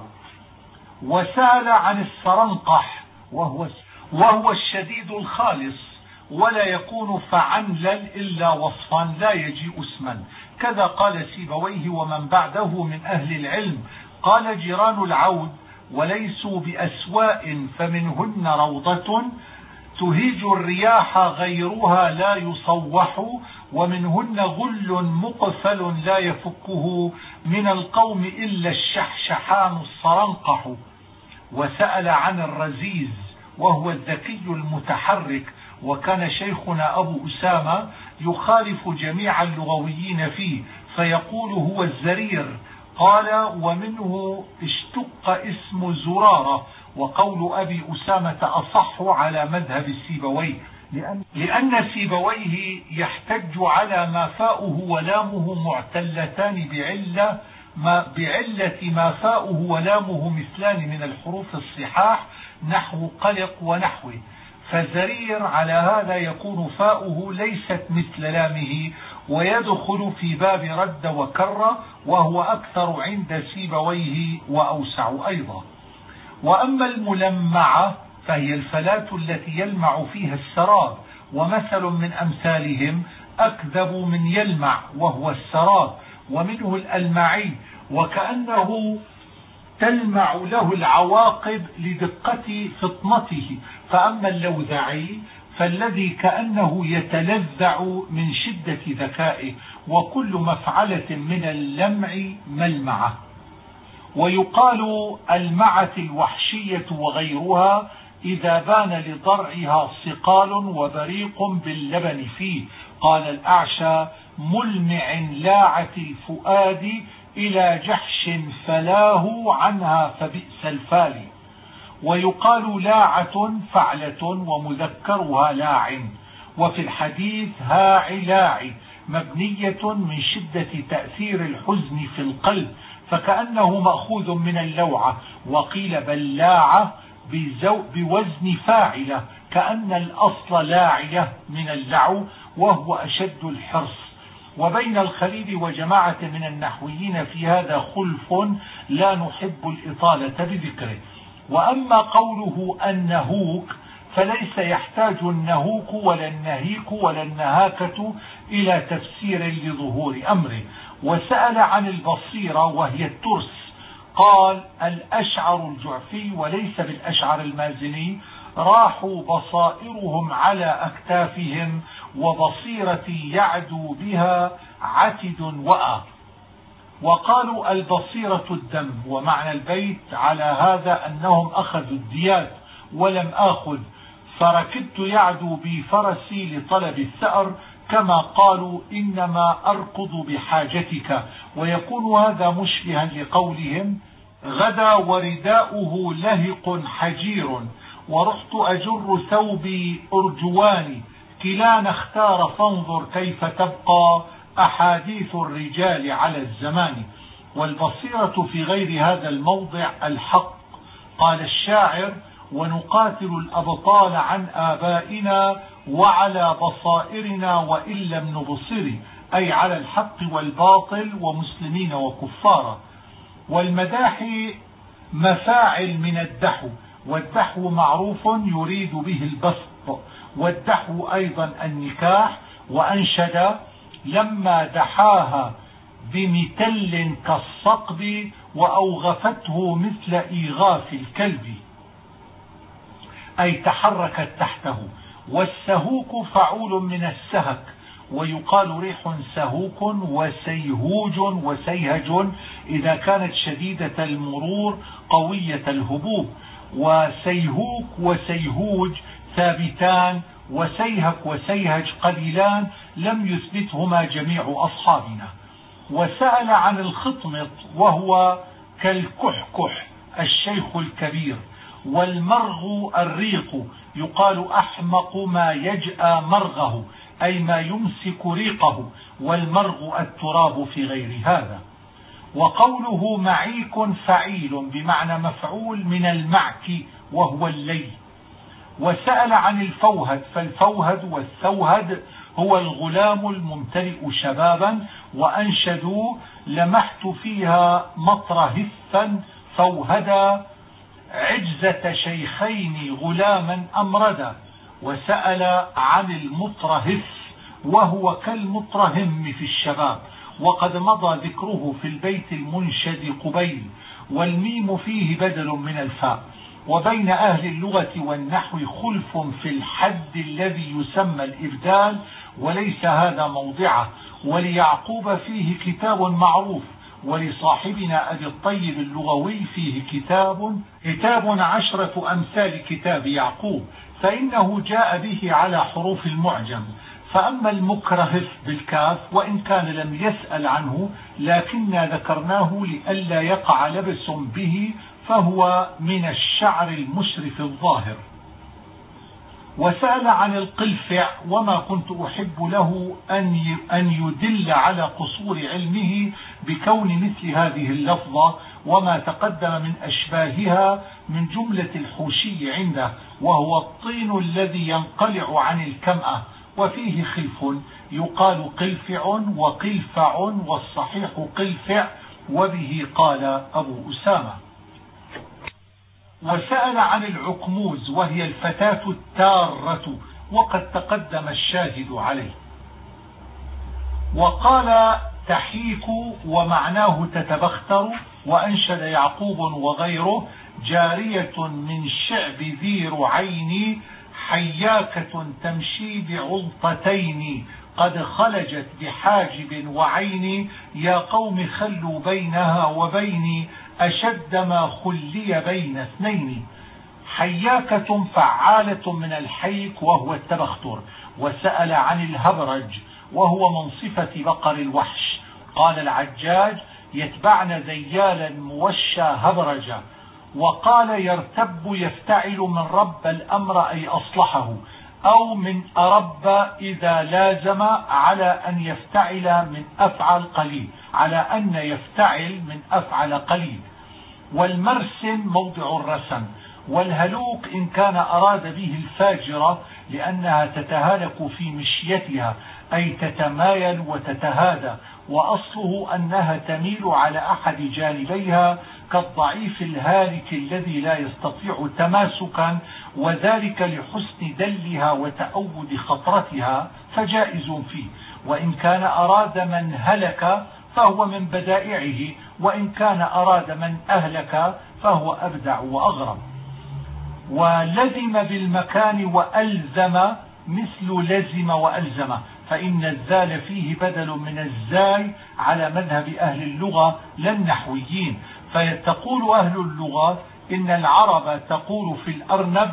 وسأل عن السرنقح، وهو, وهو الشديد الخالص، ولا يكون فعنلا إلا وصفا لا يجيء اسما. كذا قال سيبويه ومن بعده من أهل العلم. قال جيران العود: وليسوا بأسواء فمنهن روضة تهيج الرياح غيرها لا يصوح، ومنهن غل مقفل لا يفكه من القوم إلا الشحشحان الصرنقح. وسأل عن الرزيز، وهو الذكي المتحرك، وكان شيخنا أبو أسامة يخالف جميع اللغويين فيه، فيقول هو الزرير، قال: ومنه اشتق اسم زرارة. وقول أبي أسامة أصح على مذهب السيبويه، لأن سيبويه يحتج على ما فاؤه ولامه معتلتان بعلة ما, بعلة ما فاؤه ولامه مثلان من الحروف الصحاح نحو قلق ونحوه، فزرير على هذا يكون فاؤه ليست مثل لامه ويدخل في باب رد وكر، وهو أكثر عند سيبويه وأوسع أيضا. وأما الملمعة فهي الفلاة التي يلمع فيها السراب، ومثل من أمثالهم أكذب من يلمع وهو السراب، ومنه الألمعي وكأنه تلمع له العواقب لدقة فطنته. فأما اللوذعي فالذي كأنه يتلذع من شدة ذكائه، وكل مفعلة من اللمع ملمعة. ويقال المعة الوحشية وغيرها إذا بان لضرعها صقال وبريق باللبن فيه. قال الأعشى: ملمع لاعة الفؤاد إلى جحش فلاه عنها فبئس الفالي. ويقال لاعة فعلة ومذكرها لاع. وفي الحديث هاع لاعي مبنية من شدة تأثير الحزن في القلب، فكأنه مأخوذ من اللوعة. وقيل بلاعة بوزن فاعلة، كأن الأصل لاعية من اللعو وهو أشد الحرص. وبين الخليل وجماعة من النحويين في هذا خلف لا نحب الإطالة بذكره. وأما قوله النهوك فليس يحتاج النهوك ولا النهيك ولا النهاكة إلى تفسير لظهور أمره. وسأل عن البصيرة وهي الترس، قال: الأشعر الجعفي وليس بالأشعر المازني راحوا بصائرهم على أكتافهم، وبصيرتي يعدو بها عتد وأ. وقالوا البصيرة الدم. ومعنى البيت على هذا أنهم أخذوا الديات ولم آخذ، فركبت يعدو بي فرسي لطلب الثأر، كما قالوا إنما أركض بحاجتك. ويكون هذا مشبها لقولهم: غدا ورداؤه لهق حجير، ورحت أجر ثوبي أرجواني، كلانا اختار فانظر كيف تبقى أحاديث الرجال على الزمان. والبصيرة في غير هذا الموضع الحق. قال الشاعر: ونقاتل الأبطال عن آبائنا وعلى بصائرنا وإن لم نبصر، أي على الحق والباطل ومسلمين وكفارا. والمداحي مفاعل من الدحو، والدحو معروف يريد به البسط، والدحو أيضا النكاح. وأنشد: لما دحاها بمتل كالصقب وأوغفته مثل إيغاف الكلب، أي تحركت تحته. والسهوك فعول من السهك، ويقال ريح سهوك وسيهوج وسيهج إذا كانت شديدة المرور قوية الهبوب. وسيهوك وسيهوج ثابتان، وسيهك وسيهج قليلان لم يثبتهما جميع أصحابنا. وسأل عن الخطمط وهو كالكحكح الشيخ الكبير. والمرغ الريق، يقال أحمق ما يجأى مرغه، أي ما يمسك ريقه، والمرغ التراب في غير هذا. وقوله معيك فعيل بمعنى مفعول من المعك وهو الليل. وسأل عن الفوهد، فالفوهد والثوهد هو الغلام الممتلئ شبابا. وأنشدوا: لمحت فيها مطرهفا فوهدا عجزة شيخين غلاما أمردا. وسأل عن المطرهف وهو كالمطرهم في الشباب، وقد مضى ذكره في البيت المنشد قبيل. والميم فيه بدل من الفاء. وبين أهل اللغة والنحو خلف في الحد الذي يسمى الإبدال، وليس هذا موضعه. وليعقوب فيه كتاب معروف، ولصاحبنا أبي الطيب اللغوي فيه كتاب كتاب عشرة أمثال كتاب يعقوب، فإنه جاء به على حروف المعجم، فأما المكرهف بالكاف وإن كان لم يسأل عنه لكننا ذكرناه لئلا يقع لبس به، فهو من الشعر المشرف الظاهر. وسأل عن القلفع وما كنت أحب له أن يدل على قصور علمه بكون مثل هذه اللفظة وما تقدم من أشباهها من جملة الحوشي عنده، وهو الطين الذي ينقلع عن الكمأة، وفيه خلف، يقال قلفع وقلفع والصحيح قلفع، وبه قال أبو أسامة. وسأل عن العكموز وهي الفتاة التارة، وقد تقدم الشاهد عليه. وقال تحيك ومعناه تتبختر. وأنشد يعقوب وغيره: جارية من شعب ذي رعين حياكة تمشي بعضتين قد خلجت بحاجب وعين يا قوم خلوا بينها وبيني أشد ما خلي بين اثنين. حياكة فعالة من الحيك وهو التبختر. وسأل عن الهبرج وهو من صفة بقر الوحش. قال العجاج: يتبعن ذيالا موشى هبرجا. وقال يرتب يفتعل من رب الأمر أي أصلحه، أو من أرب إذا لازم على أن يفتعل من أفعل قليل، على أن يفتعل من أفعل قليل. والمرسم موضع الرسم. والهلوك إن كان أراد به الفاجرة لأنها تتهالك في مشيتها أي تتمايل وتتهادى، وأصله أنها تميل على أحد جانبيها كالضعيف الهالك الذي لا يستطيع تماسكا، وذلك لحسن دلها وتأود خطرتها فجائز فيه. وإن كان أراد من هلك فهو من بدائعه، وإن كان أراد من أهلك فهو أبدع وأغرب. ولزم بالمكان وألزم مثل لزم وألزم، فإن الزال فيه بدل من الزاي على مذهب أهل اللغة لا النحويين. فيتقول أهل اللغة إن العرب تقول في الأرنب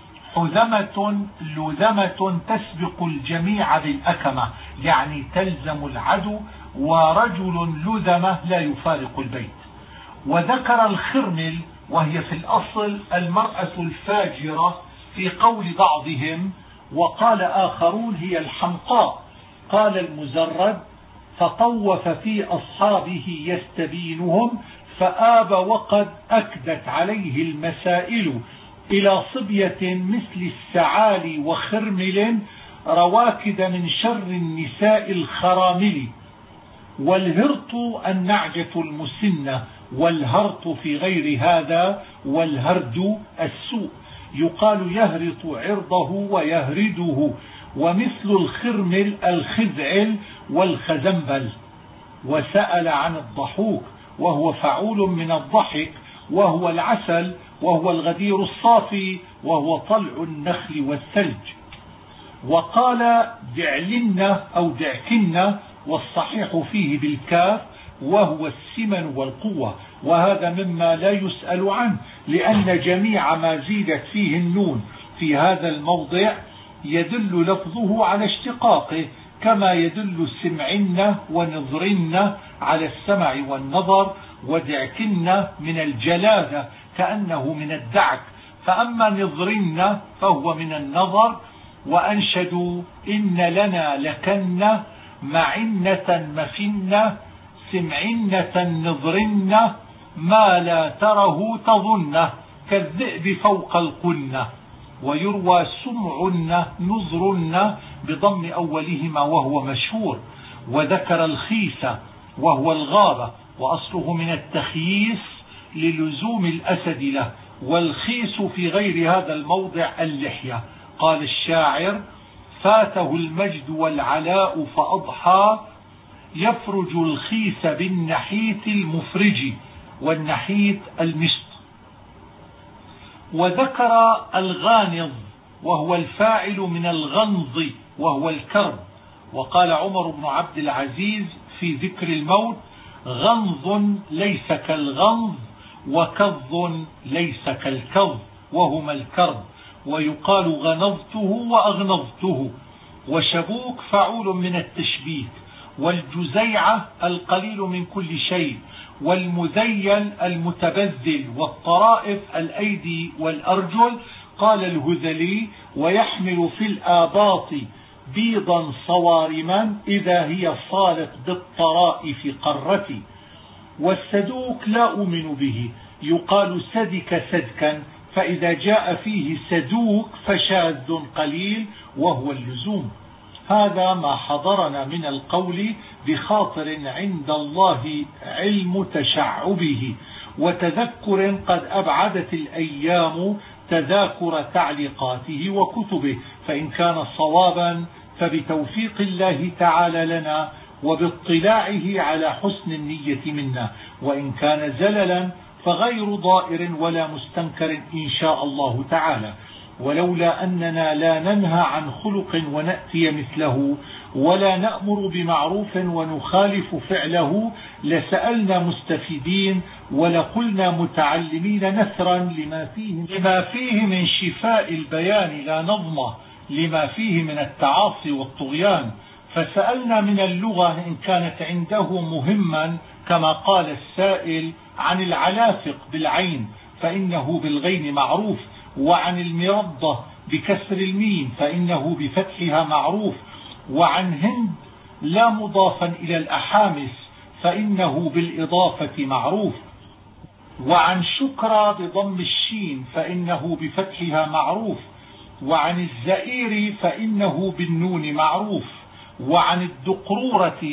حذمة لذمة تسبق الجميع بالأكمة، يعني تلزم العدو، ورجل لذمة لا يفارق البيت. وذكر الخرمل وهي في الأصل المرأة الفاجرة في قول بعضهم، وقال آخرون هي الحمقاء. قال المزرد: فطوف في أصحابه يستبينهم فآب وقد أكدت عليه المسائل إلى صبية مثل السعال وخرمل رواكد من شر النساء الخرامل. والهرط النعجة المسنة، والهرط في غير هذا، والهرد السوء. يقال يهرط عرضه ويهرده. ومثل الخرمل الخزعل والخزنبل. وسأل عن الضحوك وهو فعول من الضحك، وهو العسل، وهو الغدير الصافي، وهو طلع النخل والثلج. وقال دعلن أو دعكن، والصحيح فيه بالكاف، وهو السمن والقوة. وهذا مما لا يسأل عنه، لأن جميع ما زيدت فيه النون في هذا الموضع يدل لفظه على اشتقاقه، كما يدل سمعن ونظرن على السمع والنظر، ودعكن من الجلادة كأنه من الدعك. فأما نظرن فهو من النظر. وأنشدوا إن لنا لكن معنة مفنة سمعنة نظرن ما لا تره تظنه كالذئب فوق القنة. ويروى سمعن نظرن بضم أولهما وهو مشهور. وذكر الخيس وهو الغابة، وأصله من التخييس للزوم الأسد له، والخيس في غير هذا الموضع اللحية. قال الشاعر: فاته المجد والعلاء فأضحى يفرج الخيس بالنحيت المفرج. والنحيت المشط. وذكر الغانض وهو الفاعل من الغنض وهو الكرب. وقال عمر بن عبد العزيز في ذكر الموت: غنض ليس كالغنض وكظ ليس كالكظ، وهما الكرب. ويقال غنضته وأغنضته. وشبوك فعول من التشبيك، والجزيعة القليل من كل شيء، والمذيل المتبذل، والطرائف الأيدي والأرجل. قال الهذلي: ويحمل في الآباط بيضا صوارما إذا هي صالت بالطرائف قرتي. والسدوك لا أؤمن به، يقال سدك سدكا، فإذا جاء فيه سدوك فشاذ قليل وهو اللزوم. هذا ما حضرنا من القول بخاطر عند الله علم تشعبه وتذكر قد أبعدت الأيام تذاكر تعليقاته وكتبه، فإن كان صوابا فبتوفيق الله تعالى لنا وباطلاعه على حسن النية منا، وإن كان زللا فغير ضائر ولا مستنكر إن شاء الله تعالى. ولولا أننا لا ننهى عن خلق ونأتي مثله، ولا نأمر بمعروف ونخالف فعله، لسألنا مستفيدين ولقلنا متعلمين نثرا لما فيه, لما فيه من شفاء البيان لا نظمه، لما فيه من التعاصي والطغيان. فسألنا من اللغة إن كانت عنده مهما، كما قال السائل عن العلافق بالعين فإنه بالغين معروف، وعن المرضة بكسر الميم فإنه بفتحها معروف، وعن هند لا مضافا إلى الأحامس فإنه بالإضافة معروف، وعن شكرى بضم الشين فإنه بفتحها معروف، وعن الزئير فإنه بالنون معروف، وعن الدقرورة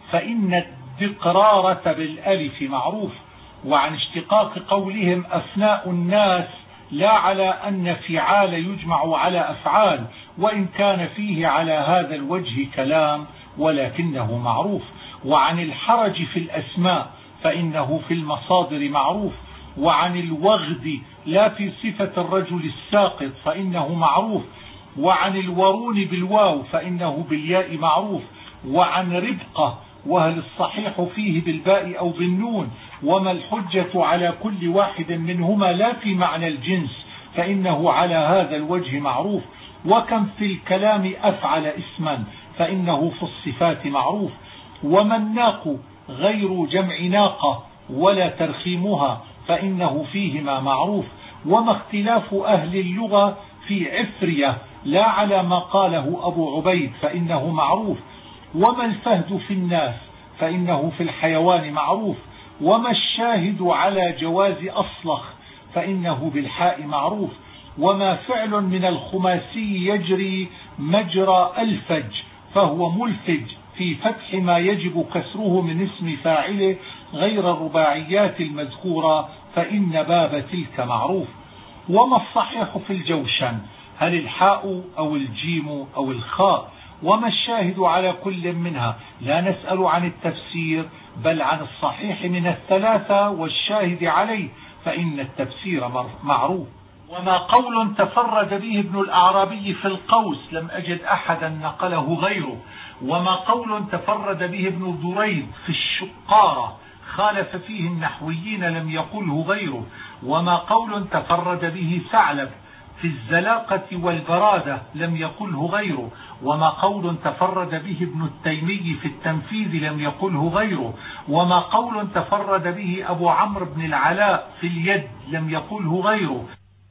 فإن الدقرارة بالألف معروف، وعن اشتقاق قولهم أفناء الناس لا على أن فعال يجمع على أفعال، وإن كان فيه على هذا الوجه كلام ولكنه معروف، وعن الحرج في الأسماء فإنه في المصادر معروف، وعن الوغد لا في صفة الرجل الساقط فإنه معروف، وعن الورون بالواو فإنه بالياء معروف، وعن ربقة وهل الصحيح فيه بالباء أو بالنون، وما الحجة على كل واحد منهما لا في معنى الجنس فإنه على هذا الوجه معروف، وكم في الكلام أفعل اسما فإنه في الصفات معروف، وما الناق غير جمع ناقة ولا ترخيمها فإنه فيهما معروف، وما اختلاف أهل اللغة في عفرية لا على ما قاله أبو عبيد فإنه معروف، وما الفهد في الناس فإنه في الحيوان معروف، وما الشاهد على جواز أصلخ فإنه بالحاء معروف، وما فعل من الخماسي يجري مجرى الفج فهو ملفج في فتح ما يجب كسره من اسم فاعله غير الرباعيات المذكورة فإن باب تلك معروف، وما الصحيح في الجوشن هل الحاء أو الجيم أو الخاء، وما الشاهد على كل منها لا نسأل عن التفسير بل عن الصحيح من الثلاثة والشاهد عليه فإن التفسير معروف، وما قول تفرد به ابن الأعرابي في القوس لم أجد أحدا نقله غيره، وما قول تفرد به ابن دريد في الشقارة خالف فيه النحويين لم يقله غيره، وما قول تفرد به ثعلب في الزلاقة والبرادة لم يقله غيره، وما قول تفرد به ابن التيمي في التنفيذ لم يقله غيره، وما قول تفرد به أبو عمرو بن العلاء في اليد لم يقله غيره،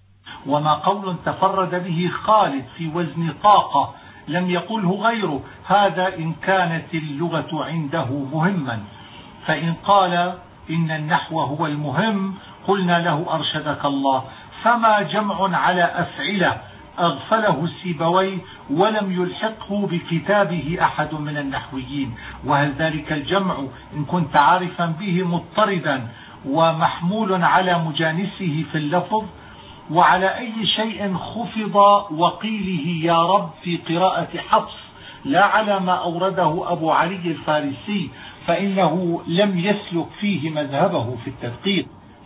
وما قول تفرد به خالد في وزن طاقة لم يقله غيره. هذا إن كانت اللغة عنده مهما، فإن قال إن النحو هو المهم قلنا له أرشدك الله فما جمع على أفعلة أغفله سيبويه ولم يلحقه بكتابه أحد من النحويين، وهل ذلك الجمع إن كنت عارفا به مضطردا ومحمول على مجانسه في اللفظ، وعلى أي شيء خفض وقيله يا رب في قراءة حفص لا على ما أورده أبو علي الفارسي فإنه لم يسلك فيه مذهبه في التدقيق.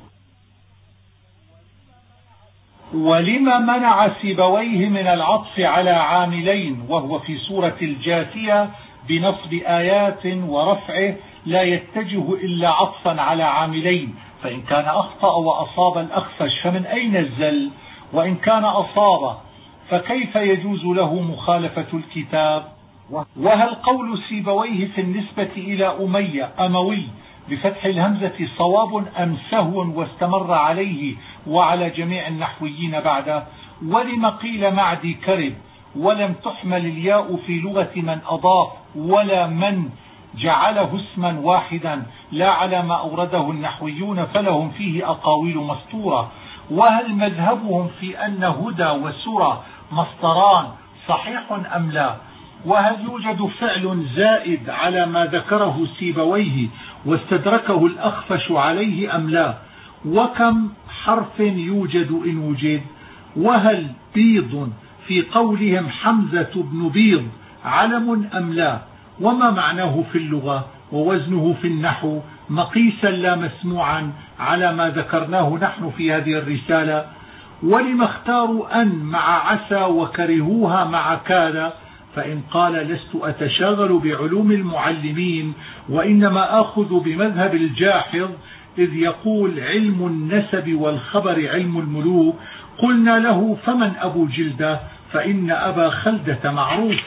ولما منع سيبويه من العطف على عاملين وهو في سورة الجاثية بنصب آيات ورفعه لا يتجه إلا عطفا على عاملين، فإن كان أخطأ وأصاب الأخفش فمن أين الزل، وإن كان أصاب فكيف يجوز له مخالفة الكتاب؟ وهل قول سيبويه في النسبة إلى أمية أموي بفتح الهمزة صواب أم سهو واستمر عليه وعلى جميع النحويين بعده؟ ولم قيل معدي كرب ولم تحمل الياء في لغة من أضاف ولا من جعله اسما واحدا لا على ما أورده النحويون، فلهم فيه أقاويل مسطورة. وهل مذهبهم في أن هدى وسرى مصدران صحيح أم لا؟ وهل يوجد فعل زائد على ما ذكره سيبويه واستدركه الأخفش عليه أم لا؟ وكم حرف يوجد إن وجد؟ وهل بيض في قولهم حمزة بن بيض علم أم لا؟ وما معناه في اللغة ووزنه في النحو مقيسا لا مسموعا على ما ذكرناه نحن في هذه الرسالة؟ ولم اختاروا أن مع عسى وكرهوها مع كاد؟ فإن قال لست أتشاغل بعلوم المعلمين وإنما أخذ بمذهب الجاحظ إذ يقول علم النسب والخبر علم الملوك، قلنا له فمن أبو جلدة؟ فإن أبا خلدة معروف.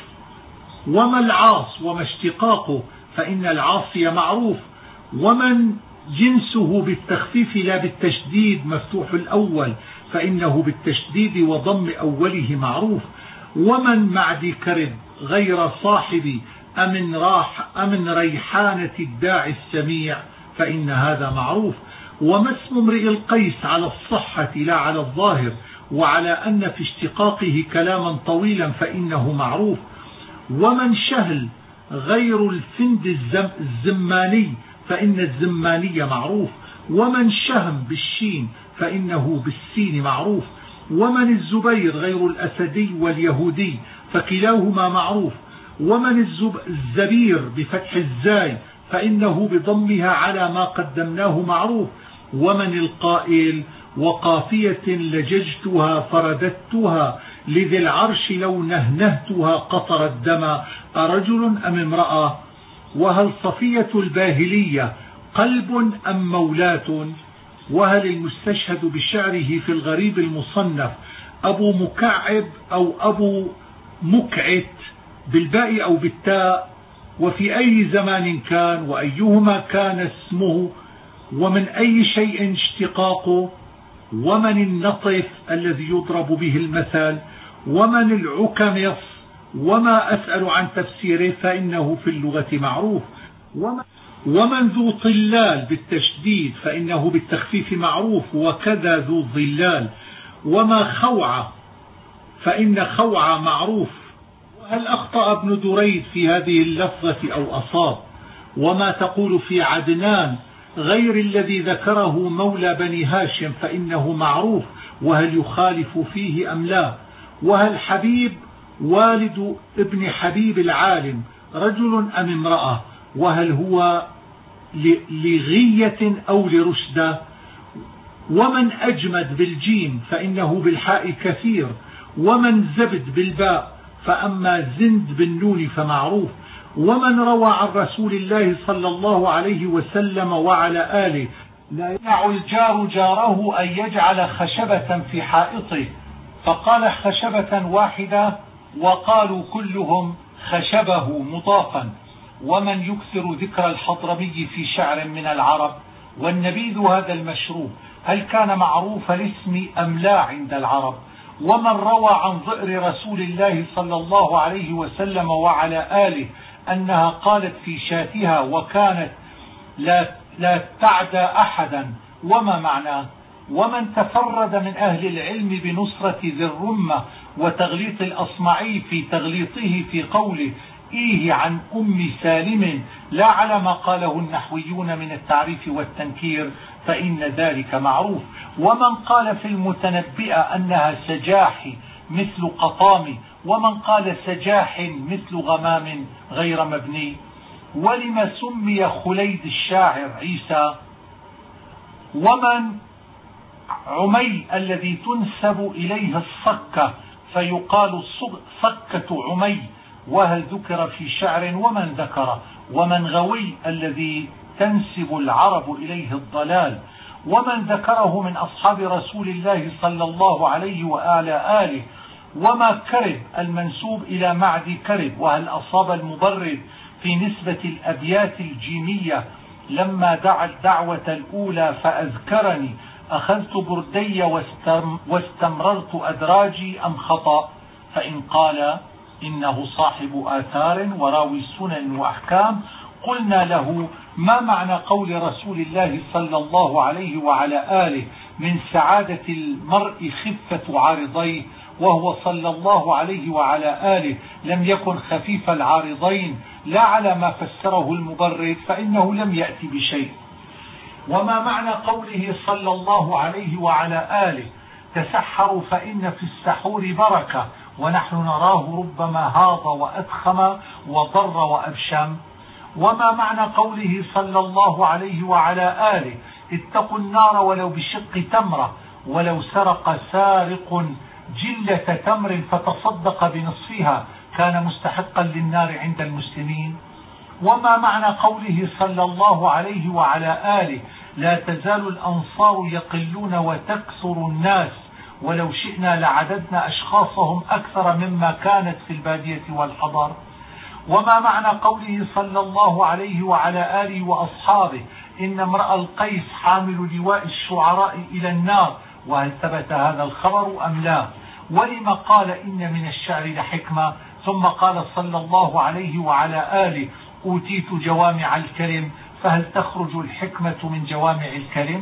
وما العاص وما اشتقاقه؟ فإن العاصي معروف. ومن جنسه بالتخفيف لا بالتشديد مفتوح الأول فإنه بالتشديد وضم أوله معروف. ومن معدي كرب غير صاحب أمن راح أمن ريحانة الداعي السميع فإن هذا معروف. وما اسم امرئ القيس على الصحة لا على الظاهر وعلى أن في اشتقاقه كلاما طويلا فإنه معروف. ومن شهل غير الفند الزماني فإن الزماني معروف. ومن شهم بالشين فإنه بالسين معروف. ومن الزبير غير الأسدي واليهودي فكلاهما معروف. ومن الزبير بفتح الزاي فإنه بضمها على ما قدمناه معروف. ومن القائل وقافية لججتها فرددتها لذي العرش لو نهنهتها قطر الدم أرجل أم امرأة؟ وهل صفية الباهلية قلب أم مولاة؟ وهل المستشهد بشعره في الغريب المصنف أبو مكعب أو أبو مكعت بالباء أو بالتاء؟ وفي أي زمان كان وأيهما كان اسمه ومن أي شيء اشتقاقه؟ ومن النطف الذي يضرب به المثل؟ ومن العكمص؟ وما أسأل عن تفسيره فإنه في اللغة معروف. ومن ذو طلال بالتشديد فإنه بالتخفيف معروف وكذا ذو الظلال. وما خوعة فإن خوعة معروف. وهل أخطأ ابن دريد في هذه اللفظة أو أصاب؟ وما تقول في عدنان غير الذي ذكره مولى بني هاشم فإنه معروف، وهل يخالف فيه أم لا؟ وهل حبيب والد ابن حبيب العالم رجل أم امرأة؟ وهل هو لغية أو لرشدة؟ ومن أجمد بالجيم فإنه بالحاء كثير. ومن زبد بالباء فأما زند بالنون فمعروف. ومن روى عن رسول الله صلى الله عليه وسلم وعلى آله لا يمنع الجار جاره أن يجعل خشبة في حائطه، فقال خشبة واحدة وقالوا كلهم خشبه مضافا. ومن يكثر ذكر الحضرمي في شعر من العرب والنبيذ هذا المشروب هل كان معروف الاسم أم لا عند العرب؟ ومن روى عن ظئر رسول الله صلى الله عليه وسلم وعلى آله أنها قالت في شاتها وكانت لا, لا تعدى أحدا وما معناه؟ ومن تفرد من أهل العلم بنصرة ذي الرمة وتغليط الأصمعي في تغليطه في قوله إيه عن أم سالم لا على ما قاله النحويون من التعريف والتنكير فإن ذلك معروف. ومن قال في المتنبئة أنها سجاح مثل قطام، ومن قال سجاح مثل غمام غير مبني. ولما سمي خليد الشاعر عيسى؟ ومن عمي الذي تنسب إليه الصكة فيقال صكة عمي، وهل ذكر في شعر؟ ومن ذكر؟ ومن غوي الذي تنسب العرب إليه الضلال؟ ومن ذكره من أصحاب رسول الله صلى الله عليه وآله آله وما كرب المنسوب إلى معدي كرب، وهل أصاب المبرد في نسبة الأبيات الجيمية لما دعا الدعوة الأولى فأذكرني أخذت بردي واستمررت أدراجي أم خطأ؟ فإن قال إنه صاحب آثار وراوي سنن وأحكام قلنا له ما معنى قول رسول الله صلى الله عليه وعلى آله من سعادة المرء خفة عارضيه، وهو صلى الله عليه وعلى آله لم يكن خفيف العارضين لا على ما فسره المبرد فإنه لم يأتي بشيء. وما معنى قوله صلى الله عليه وعلى آله تسحروا فإن في السحور بركة ونحن نراه ربما هاض وأدخم وضر وأبشم؟ وما معنى قوله صلى الله عليه وعلى آله اتقوا النار ولو بشق تمرة ولو سرق سارق جلة تمر فتصدق بنصفها كان مستحقا للنار عند المسلمين؟ وما معنى قوله صلى الله عليه وعلى آله لا تزال الأنصار يقلون وتكثر الناس ولو شئنا لعددنا أشخاصهم أكثر مما كانت في البادية والحضر؟ وما معنى قوله صلى الله عليه وعلى آله وأصحابه إن امرأ القيس حامل لواء الشعراء إلى النار، وهل ثبت هذا الخبر أم لا؟ ولما قال إن من الشعر لحكمة ثم قال صلى الله عليه وعلى آله أوتيت جوامع الكلم، فهل تخرج الحكمة من جوامع الكلم؟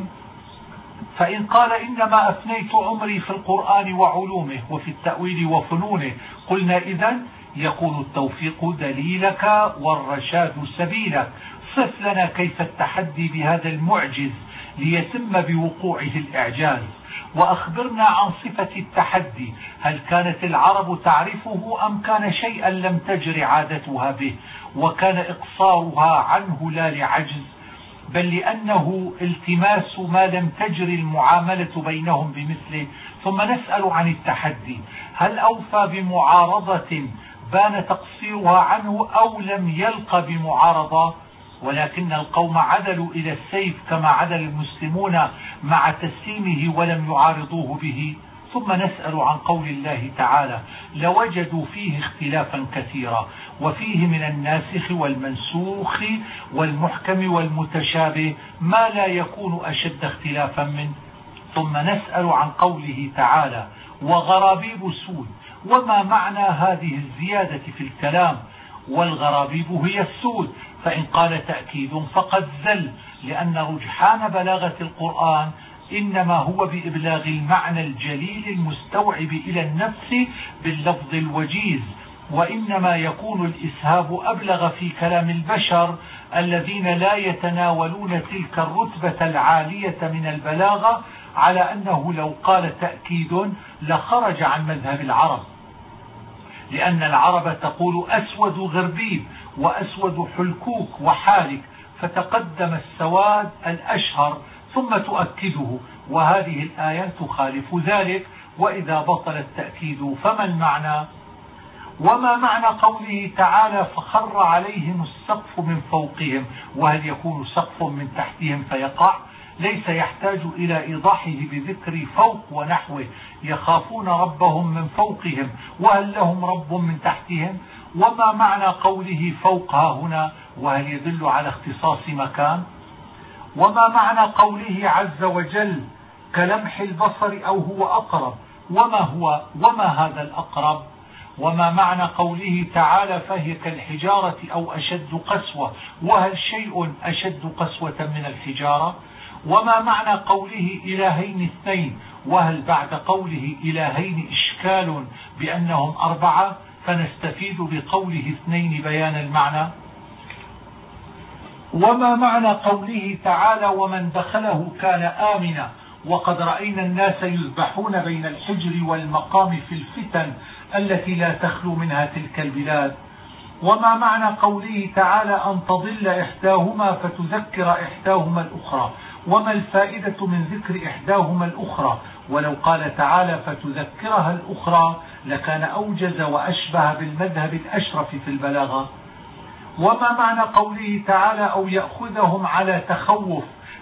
فإن قال إنما أثنيت عمري في القرآن وعلومه وفي التأويل وفنونه قلنا إذن يكون التوفيق دليلك والرشاد سبيلك. صف لنا كيف التحدي بهذا المعجز ليتم بوقوعه الإعجاز، وأخبرنا عن صفة التحدي، هل كانت العرب تعرفه أم كان شيئا لم تجر عادتها به وكان إقصارها عنه لا لعجز بل لأنه التماس ما لم تجر المعاملة بينهم بمثله؟ ثم نسأل عن التحدي، هل أوفى بمعارضة بان تقصيرها عنه أو لم يلق بمعارضة؟ ولكن القوم عدلوا إلى السيف كما عدل المسلمون مع تسليمه ولم يعارضوه به. ثم نسأل عن قول الله تعالى لوجدوا فيه اختلافا كثيرا وفيه من الناسخ والمنسوخ والمحكم والمتشابه ما لا يكون أشد اختلافا منه. ثم نسأل عن قوله تعالى وغرابيب سود، وما معنى هذه الزيادة في الكلام؟ والغرابيب هي السود، فإن قال تأكيد فقد زل، لأن رجحان بلاغة القرآن إنما هو بإبلاغ المعنى الجليل المستوعب إلى النفس باللفظ الوجيز، وإنما يكون الإسهاب أبلغ في كلام البشر الذين لا يتناولون تلك الرتبة العالية من البلاغة، على أنه لو قال تأكيد لخرج عن مذهب العرب، لأن العرب تقول أسود غربيب وأسود حلكوك وحالك، فتقدم السواد الأشهر ثم تؤكده، وهذه الآية تخالف ذلك. وإذا بطل التأكيد فما المعنى؟ وما معنى قوله تعالى فخر عليهم السقف من فوقهم، وهل يكون سقف من تحتهم فيقع؟ ليس يحتاج إلى إيضاحه بذكر فوق ونحوه، يخافون ربهم من فوقهم وهل لهم رب من تحتهم؟ وما معنى قوله فوقها هنا، وهل يدل على اختصاص مكان؟ وما معنى قوله عز وجل كلمح البصر أو هو أقرب، وما هو وما هذا الأقرب؟ وما معنى قوله تعالى فهي كالحجارة أو أشد قسوة، وهل شيء أشد قسوة من الحجارة؟ وما معنى قوله إلهين اثنين، وهل بعد قوله إلهين إشكال بأنهم أربعة، فنستفيد بقوله اثنين بيان المعنى؟ وما معنى قوله تعالى ومن دخله كان آمنا، وقد رأينا الناس يذبحون بين الحجر والمقام في الفتن التي لا تخلو منها تلك البلاد؟ وما معنى قوله تعالى أن تضل إحداهما فتذكر إحداهما الأخرى، وما الفائدة من ذكر إحداهما الأخرى؟ ولو قال تعالى فتذكرها الأخرى لكان أوجز وأشبه بالمذهب الأشرف في البلاغة. وما معنى قوله تعالى أو يأخذهم على تخوف،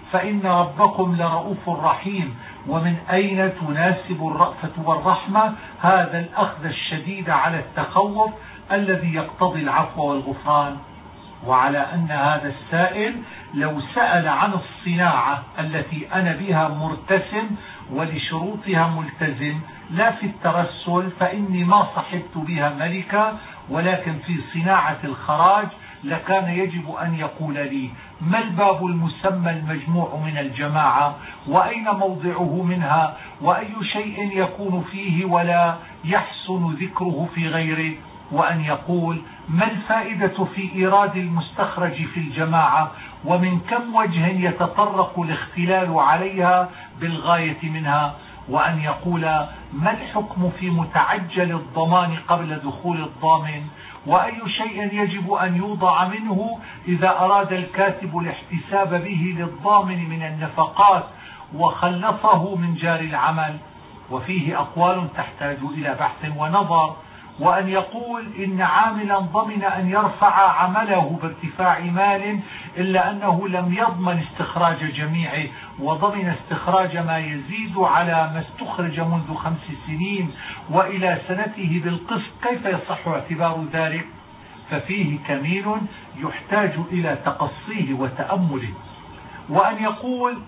فإن ربكم لرؤوف رحيم. ومن أين تناسب الرأفة والرحمة هذا الأخذ الشديد على التخوف الذي يقتضي العفو والغفران؟ وعلى أن هذا السائل لو سأل عن الصناعة التي أنا بها مرتسم ولشروطها ملتزم لا في الترسل فإني ما صحبت بها ملكا، ولكن في صناعة الخراج لكان يجب أن يقول لي ما الباب المسمى المجموع من الجماعة، وأين موضعه منها، وأي شيء يكون فيه ولا يحسن ذكره في غيره، وأن يقول ما الفائدة في إيراد المستخرج في الجماعة، ومن كم وجه يتطرق الاختلال عليها بالغاية منها، وأن يقول ما الحكم في متعجل الضمان قبل دخول الضامن، وأي شيء يجب أن يوضع منه إذا أراد الكاتب الاحتساب به للضامن من النفقات وخلصه من جار العمل. وفيه أقوال تحتاج إلى بحث ونظر. وأن يقول إن عاملا ضمن أن يرفع عمله بارتفاع مال إلا أنه لم يضمن استخراج جميعه، وضمن استخراج ما يزيد على ما استخرج منذ خمس سنين وإلى سنته بالقسط، كيف يصح اعتبار ذلك؟ ففيه كمين يحتاج إلى تقصيه وتأمله. وأن يقول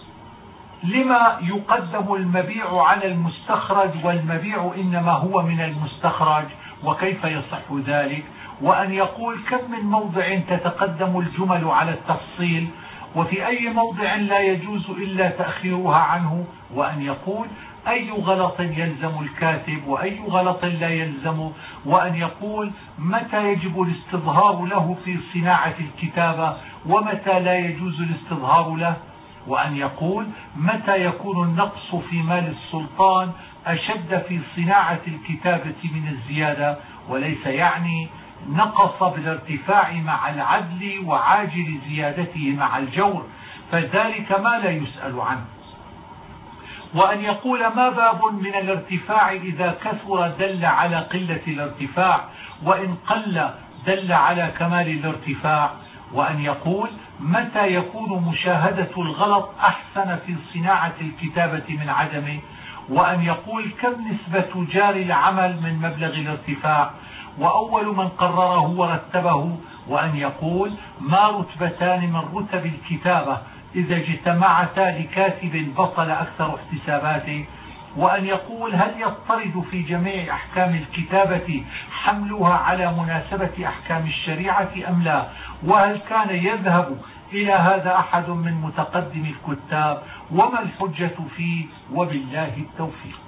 لما يقدم المبيع على المستخرج والمبيع إنما هو من المستخرج، وكيف يصح ذلك؟ وأن يقول كم من موضع تتقدم الجمل على التفصيل، وفي أي موضع لا يجوز إلا تأخيرها عنه. وأن يقول أي غلط يلزم الكاتب وأي غلط لا يلزمه. وأن يقول متى يجب الاستظهار له في صناعة الكتابة ومتى لا يجوز الاستظهار له. وأن يقول متى يكون النقص في مال السلطان أشد في صناعة الكتابة من الزيادة، وليس يعني نقص بالارتفاع مع العدل وعاجل زيادته مع الجور، فذلك ما لا يسأل عنه. وأن يقول ما باب من الارتفاع إذا كثر دل على قلة الارتفاع، وإن قل دل على كمال الارتفاع. وأن يقول متى يكون مشاهدة الغلط أحسن في صناعة الكتابة من عدمه. وأن يقول كم نسبة جار العمل من مبلغ الارتفاع، وأول من قرره ورتبه. وأن يقول ما رتبتان من رتب الكتابة إذا اجتمعتا لكاتب بطل أكثر احتساباته. وأن يقول هل يضطرد في جميع أحكام الكتابة حملها على مناسبة أحكام الشريعة أم لا، وهل كان يذهب إلى هذا أحد من متقدم الكتاب، وما الحجة فيه، وبالله التوفيق.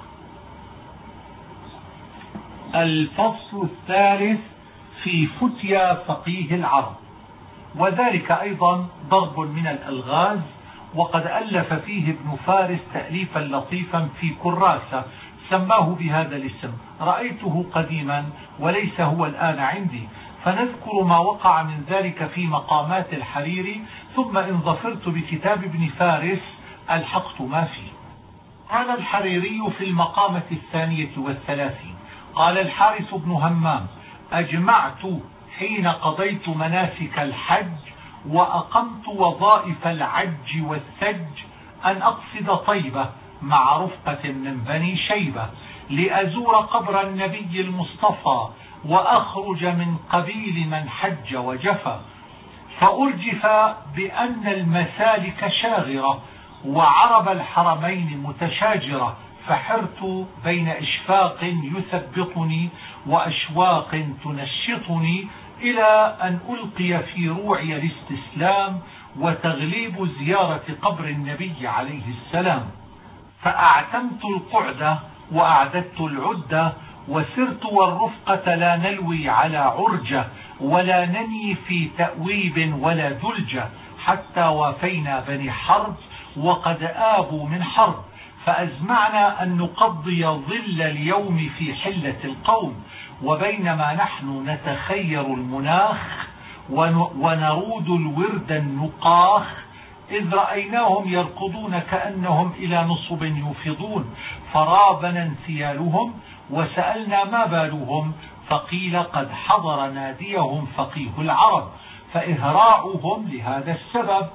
الفصل الثالث في فتيا فقيه العرب، وذلك أيضا ضرب من الألغاز، وقد ألف فيه ابن فارس تأليفا لطيفا في كراسة سماه بهذا الاسم، رأيته قديما وليس هو الآن عندي، فنذكر ما وقع من ذلك في مقامات الحريري، ثم إن ظفرت بكتاب ابن فارس ألحقت ما فيه. قال الحريري في المقامة الثانية والثلاثين: قال الحارث بن همام: أجمعت حين قضيت مناسك الحج وأقمت وظائف العج والثج أن أقصد طيبة مع رفقة من بني شيبة لأزور قبر النبي المصطفى وأخرج من قبيل من حج وجفى، فأرجف بأن المسالك شاغرة وعرب الحرمين متشاجرة، فحرت بين إشفاق يثبطني وأشواق تنشطني إلى أن ألقي في روعي الاستسلام وتغليب زيارة قبر النبي عليه السلام، فأعتمت القعدة وأعددت العدة وسرت والرفقة لا نلوي على عرجة ولا نني في تأويب ولا دلجة، حتى وافينا بني حرب وقد آبوا من حرب، فأزمعنا أن نقضي ظل اليوم في حلة القوم، وبينما نحن نتخير المناخ ونرود الورد النقاخ إذ رأيناهم يركضون كأنهم إلى نصب يوفضون، فرابنا انسيالهم وسألنا ما بالهم، فقيل قد حضر ناديهم فقيه العرب، فإهراؤهم لهذا السبب،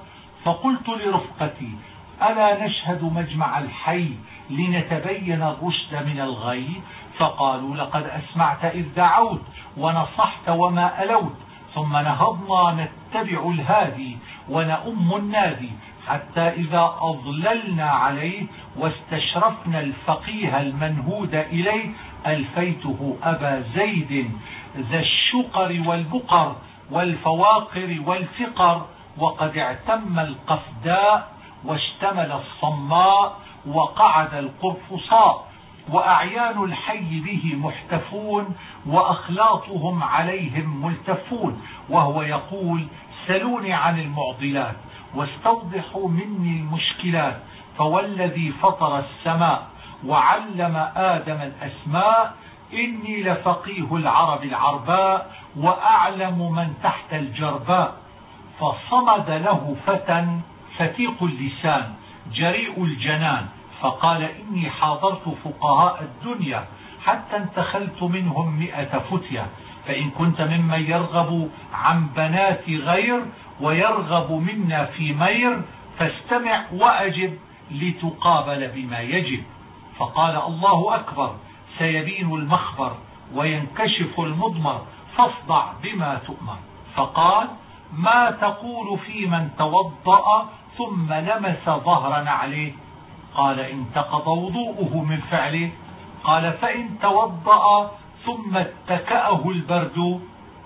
فقلت لرفقتي: ألا نشهد مجمع الحي لنتبين الرشد من الغي؟ فقالوا: لقد أسمعت إذ دعوت ونصحت وما ألوت. ثم نهضنا نتبع الهادي ونؤم النادي، حتى إذا أضللنا عليه واستشرفنا الفقيه المنهود إليه ألفيته أبا زيد ذا الشقر والبقر والفواقر والفقر، وقد اعتم القفداء واشتمل الصماء وقعد القرفصاء، وأعيان الحي به محتفون وأخلاطهم عليهم ملتفون. وهو يقول: سلوني عن المعضلات واستوضحوا مني المشكلات، فوالذي فطر السماء وعلم آدم الأسماء إني لفقيه العرب العرباء وأعلم من تحت الجرباء. فصمد له فتى فتيق اللسان جريء الجنان، فقال: إني حاضرت فقهاء الدنيا حتى انتخلت منهم مئة فتية، فإن كنت ممن يرغب عن بنات غير ويرغب منا في مير فاستمع وأجب لتقابل بما يجب. فقال: الله أكبر، سيبين المخبر وينكشف المضمر، فاصدع بما تؤمر. فقال: ما تقول في من توضأ ثم لمس ظهرا عليه؟ قال: انتقض وضوءه من فعله. قال: فإن توضأ ثم اتكأه البرد؟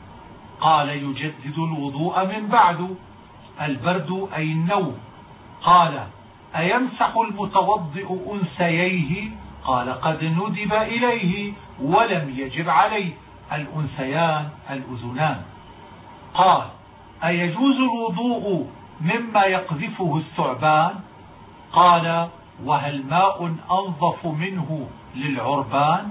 قال: يجدد الوضوء من بعد. البرد أي النوم. قال: أيمسح المتوضئ أنثييه؟ قال: قد ندب إليه ولم يجب عليه. الأنثيان الأذنان. قال: أيجوز الوضوء مما يقذفه الثعبان؟ قال: وهل ماء أنظف منه للعربان؟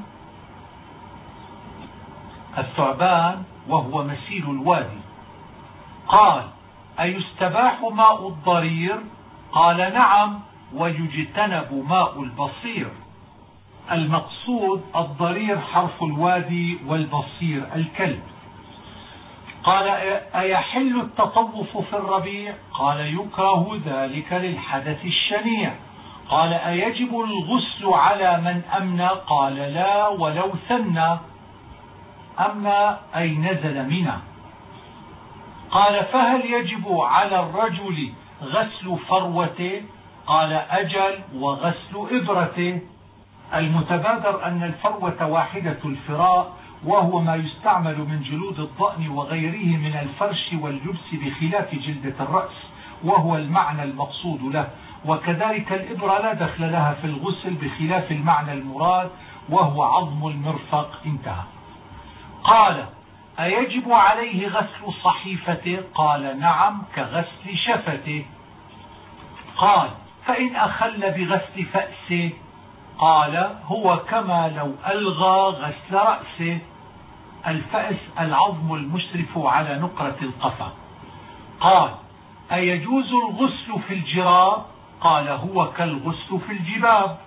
الثعبان وهو مسيل الوادي. قال: أيستباح ماء الضرير؟ قال: نعم، ويجتنب ماء البصير. المقصود الضرير حرف الوادي والبصير الكلب. قال: أيحل التطوف في الربيع؟ قال: يكره ذلك للحدث الشنيع. قال: أيجب الغسل على من أمنى؟ قال: لا، ولو ثنى. أمنى أي نزل منه. قال: فهل يجب على الرجل غسل فروته؟ قال: أجل، وغسل إبرته. المتبادر أن الفروة واحدة الفراء، وهو ما يستعمل من جلود الضأن وغيره من الفرش واللبس بخلاف جلدة الرأس، وهو المعنى المقصود له. وكذلك الإبرة لا دخل لها في الغسل بخلاف المعنى المراد، وهو عظم المرفق. انتهى. قال: أيجب عليه غسل صحيفته؟ قال: نعم، كغسل شفته. قال: فإن أخل بغسل فأسه؟ قال: هو كما لو ألغى غسل رأسه. الفأس العظم المشرف على نقرة القفا. قال: أيجوز الغسل في الجراب؟ قال: هو كالغسل في الجباب.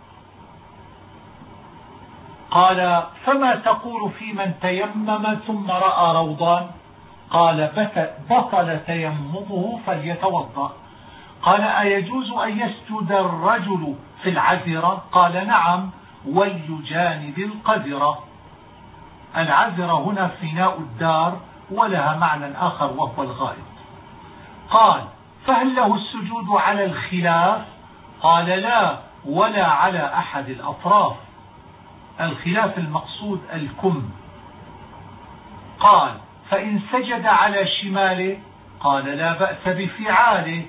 قال: فما تقول في من تيمم ثم رأى روضا؟ قال: بطل تيممه فليتوضأ. قال: أيجوز أن يسجد الرجل في العذرة؟ قال: نعم، وليجانب القذرة. العذرة هنا فناء الدار، ولها معنى آخر وهو الغائب. قال: فهل له السجود على الخلاف؟ قال: لا، ولا على أحد الأطراف. الخلاف المقصود الكم. قال: فإن سجد على شماله؟ قال: لا بأس بفعاله.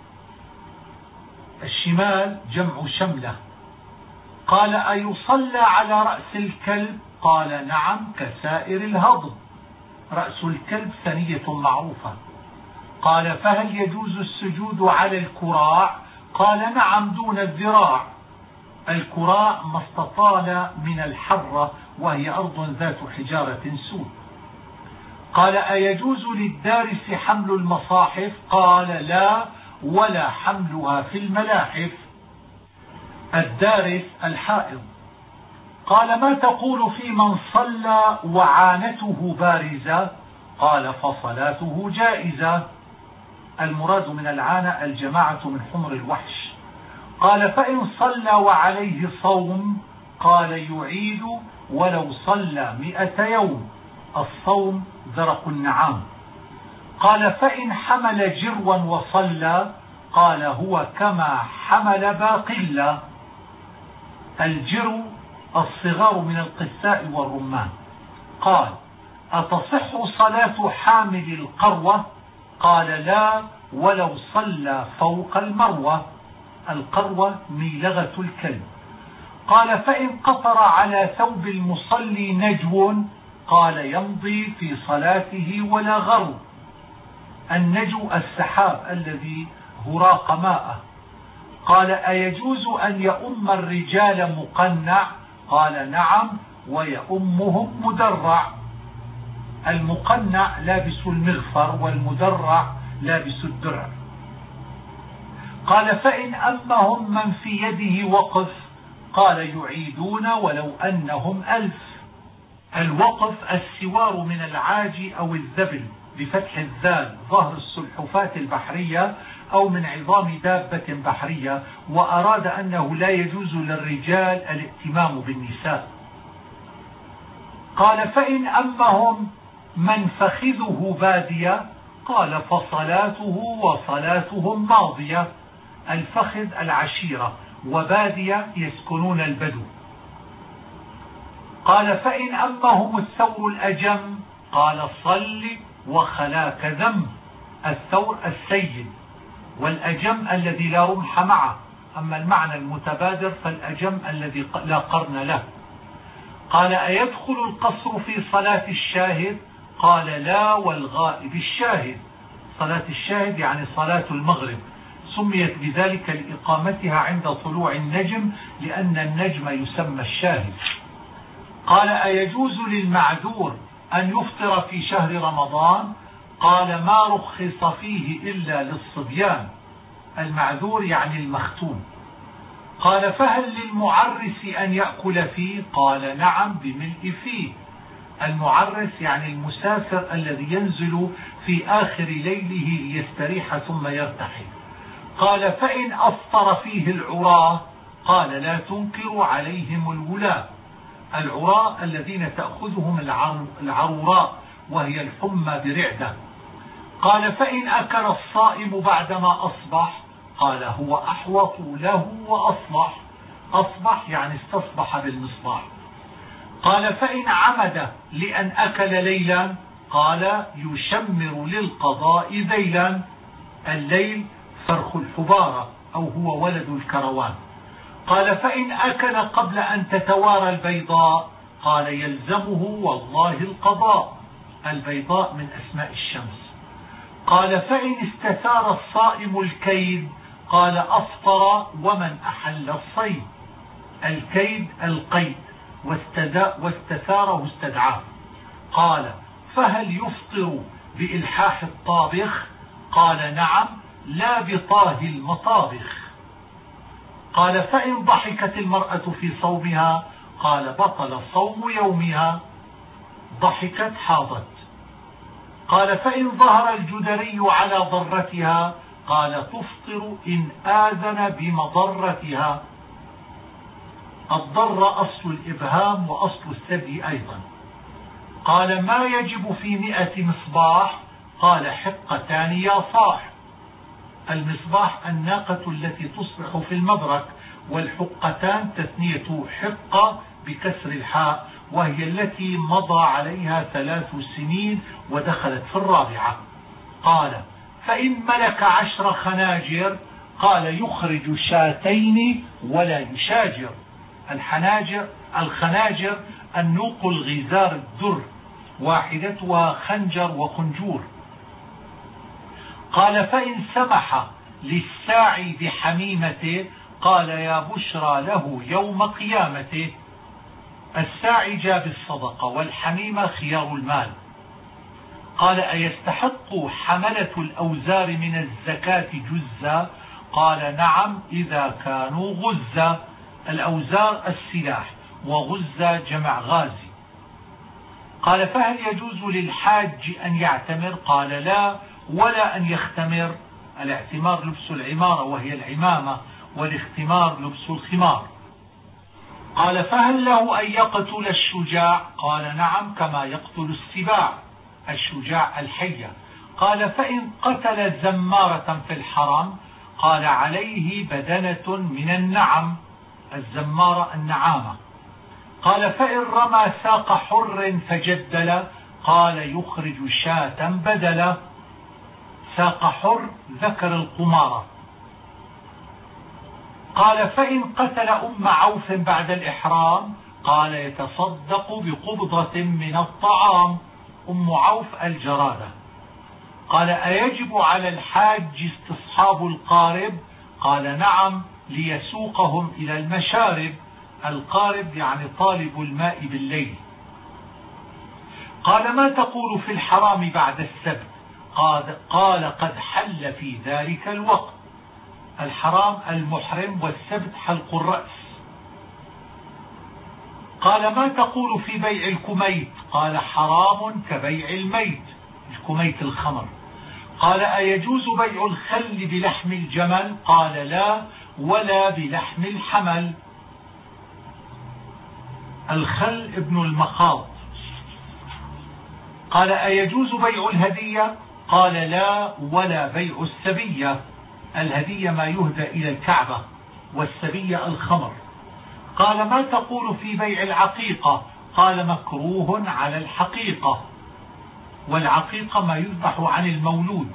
الشمال جمع شملة. قال: أيصلى على رأس الكلب؟ قال: نعم، كسائر الهضم. رأس الكلب ثنية معروفة. قال: فهل يجوز السجود على الكراع؟ قال: نعم، دون الذراع. الكراع ما استطال من الحرة، وهي أرض ذات حجارة سود. قال: أيجوز للدارس حمل المصاحف؟ قال: لا، ولا حملها في الملاحف. الدارس الحائض. قال: ما تقول في من صلى وعانته بارزة؟ قال: فصلاته جائزة. المراد من العانة الجماعة من حمر الوحش. قال فإن صلى وعليه صوم قال يعيد ولو صلى مئة يوم، الصوم زرق النعام. قال فإن حمل جروا وصلى قال هو كما حمل باقلة. الجرو الصغار من القثاء والرمان. قال أتصح صلاة حامل القروة؟ قال لا ولو صلى فوق المروة. القروة ميلغة الكلب. قال فإن قطر على ثوب المصلي نجو قال يمضي في صلاته ولا غرو. النجو السحاب الذي هراق ماءه. قال أيجوز أن يؤم الرجال مقنع؟ قال نعم ويؤمهم مدرع. المقنع لابس المغفر والمدرع لابس الدرع. قال فإن أمهم من في يده وقف قال يعيدون ولو أنهم ألف. الوقف السوار من العاج أو الذبل بفتح الذال ظهر السلحفاة البحرية أو من عظام دابة بحرية، وأراد أنه لا يجوز للرجال الائتمام بالنساء. قال فإن أمهم من فخذه بادية قال فصلاته وصلاتهم ماضية. الفخذ العشيرة وبادية يسكنون البدو. قال فإن أمهم الثور الأجم قال صل وخلاك ذنب. الثور السيد والأجم الذي لا رمح معه، أما المعنى المتبادر فالأجم الذي لا قرن له. قال أيدخل القصر في صلاة الشاهد؟ قال لا والغائب الشاهد. صلاة الشاهد يعني صلاة المغرب، سميت بذلك لإقامتها عند طلوع النجم لأن النجم يسمى الشاهد. قال أيجوز للمعذور أن يفطر في شهر رمضان؟ قال ما رخص فيه إلا للصبيان. المعذور يعني المختون. قال فهل للمعرس أن يأكل فيه؟ قال نعم بملء فيه. المعرس يعني المسافر الذي ينزل في آخر ليله ليستريح ثم يرتحل. قال فإن أفطر فيه العراة؟ قال لا تنكر عليهم الولاة. العراة الذين تأخذهم العروراء وهي الحمى برعدة. قال فإن أكل الصائم بعدما أصبح؟ قال هو أحوط له وأصبح. أصبح يعني استصبح بالمصباح. قال فإن عمد لأن أكل ليلا؟ قال يشمر للقضاء ذيلا. الليل فرخ الحبارة أو هو ولد الكروان. قال فإن أكل قبل أن تتوارى البيضاء؟ قال يلزمه والله القضاء. البيضاء من أسماء الشمس. قال فإن استثار الصائم الكيد؟ قال أفطر ومن أحل الصيد. الكيد القيد واستثاره استدعاه. قال فهل يفطر بإلحاح الطابخ؟ قال نعم لا بطاه المطابخ. قال فإن ضحكت المرأة في صومها؟ قال بطل صوم يومها. ضحكت حاضت. قال فإن ظهر الجدري على ضرتها؟ قال تفطر إن آذن بمضرتها. الضر أصل الإبهام وأصل الثدي أيضا. قال ما يجب في مئة مصباح؟ قال حقتان يا صاح. المصباح الناقة التي تصبح في المبرك، والحقتان تثنية حقة بكسر الحاء، وهي التي مضى عليها ثلاث سنين ودخلت في الرابعة. قال فإن ملك عشر خناجر؟ قال يخرج شاتين ولا يشاجر. الحناجر الخناجر النوق الغزار الدر، واحدتها خنجر وخنجور. قال فإن سمح للساعي بحميمته؟ قال يا بشرى له يوم قيامته. الساعي جاء بالصدقة والحميمة خيار المال. قال أيستحق حملة الأوزار من الزكاة جزا؟ قال نعم إذا كانوا غزا. الأوزار السلاح، وغزة جمع غازي. قال فهل يجوز للحاج أن يعتمر؟ قال لا ولا أن يختمر. الاعتمار لبس العمارة وهي العمامة، والاختمار لبس الخمار. قال فهل له أن يقتل الشجاع؟ قال نعم، كما يقتل السباع الشجاع الحية. قال فإن قتل زمارة في الحرم؟ قال عليه بدنة من النعم. الزمارة النعامة. قال فإن رمى ساق حر فجدل؟ قال يخرج شاة بدلا. ساق حر ذكر القمارة. قال فإن قتل أم عوف بعد الإحرام؟ قال يتصدق بقبضة من الطعام. أم عوف الجرادة. قال أيجب على الحاج استصحاب القارب؟ قال نعم، ليسوقهم إلى المشارب. القارب يعني طالب الماء بالليل. قال ما تقول في الحرام بعد السبت؟ قال قد حل في ذلك الوقت. الحرام المحرم، والسبت حلق الرأس. قال ما تقول في بيع الكميت؟ قال حرام كبيع الميت. الكميت الخمر. قال أيجوز بيع الخل بلحم الجمل؟ قال لا، ولا بلحم الحمل. الخل ابن المخاض. قال أيجوز بيع الهدية؟ قال لا، ولا بيع السبية. الهدية ما يهدى إلى الكعبة، والسبية الخمر. قال ما تقول في بيع العقيقة؟ قال مكروه على الحقيقة، والعقيقة ما يذبح عن المولود.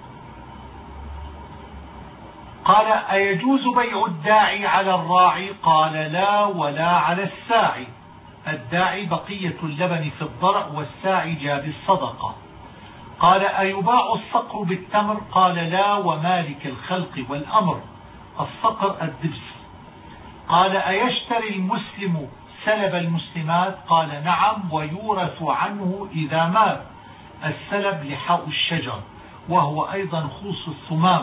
قال أيجوز بيع الداعي على الراعي؟ قال لا، ولا على الساعي. الداعي بقية اللبن في الضرع، والساعي جاء بالصدقة. قال أيباع الصقر بالتمر؟ قال لا، ومالك الخلق والأمر. الصقر الدبس. قال أيشتري المسلم سلب المسلمات؟ قال نعم، ويورث عنه إذا مات. السلب لحاء الشجر، وهو أيضا خوص الثمام.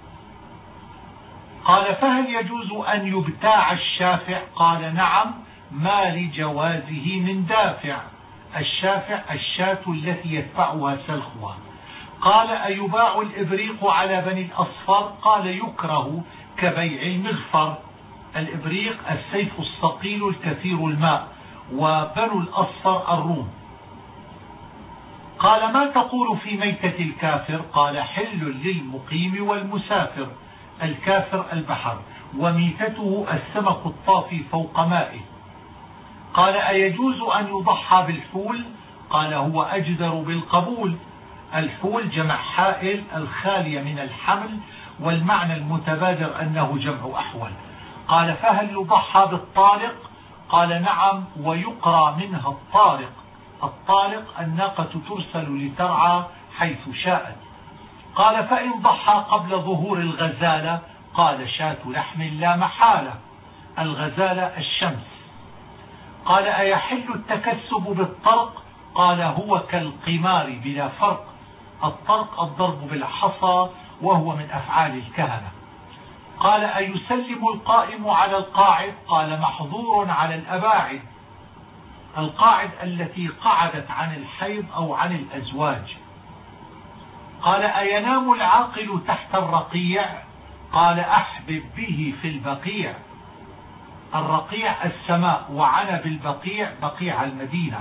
قال فهل يجوز أن يبتاع الشافع؟ قال نعم، ما لجوازه من دافع. الشافع الشاة التي يتبعها سلخها. قال أيباع الإبريق على بني الأصفر؟ قال يكره كبيع المغفر. الإبريق السيف الثقيل الكثير الماء، وبنو الأصفر الروم. قال ما تقول في ميتة الكافر؟ قال حل للمقيم والمسافر. الكافر البحر، وميتته السمك الطافي فوق مائه. قال أيجوز أن يضحى بالحول؟ قال هو أجدر بالقبول. الحول جمع حائل الخالية من الحمل، والمعنى المتبادر أنه جمع أحول. قال فهل يضحى بالطارق؟ قال نعم، ويقرى منها الطارق. الطارق الناقة ترسل لترعى حيث شاءت. قال فإن ضحى قبل ظهور الغزالة؟ قال شاة لحم لا محالة. الغزالة الشمس. قال أيحل التكسب بالطرق؟ قال هو كالقمار بلا فرق. الطرق الضرب بالحصى، وهو من أفعال الكهنة. قال أيسلم القائم على القاعد؟ قال محظور على الأباعد. القاعد التي قعدت عن الحيض أو عن الأزواج. قال أينام العاقل تحت الرقيع؟ قال أحبب به في البقيع. الرقيع السماء، وعن بالبقيع بقيع المدينة.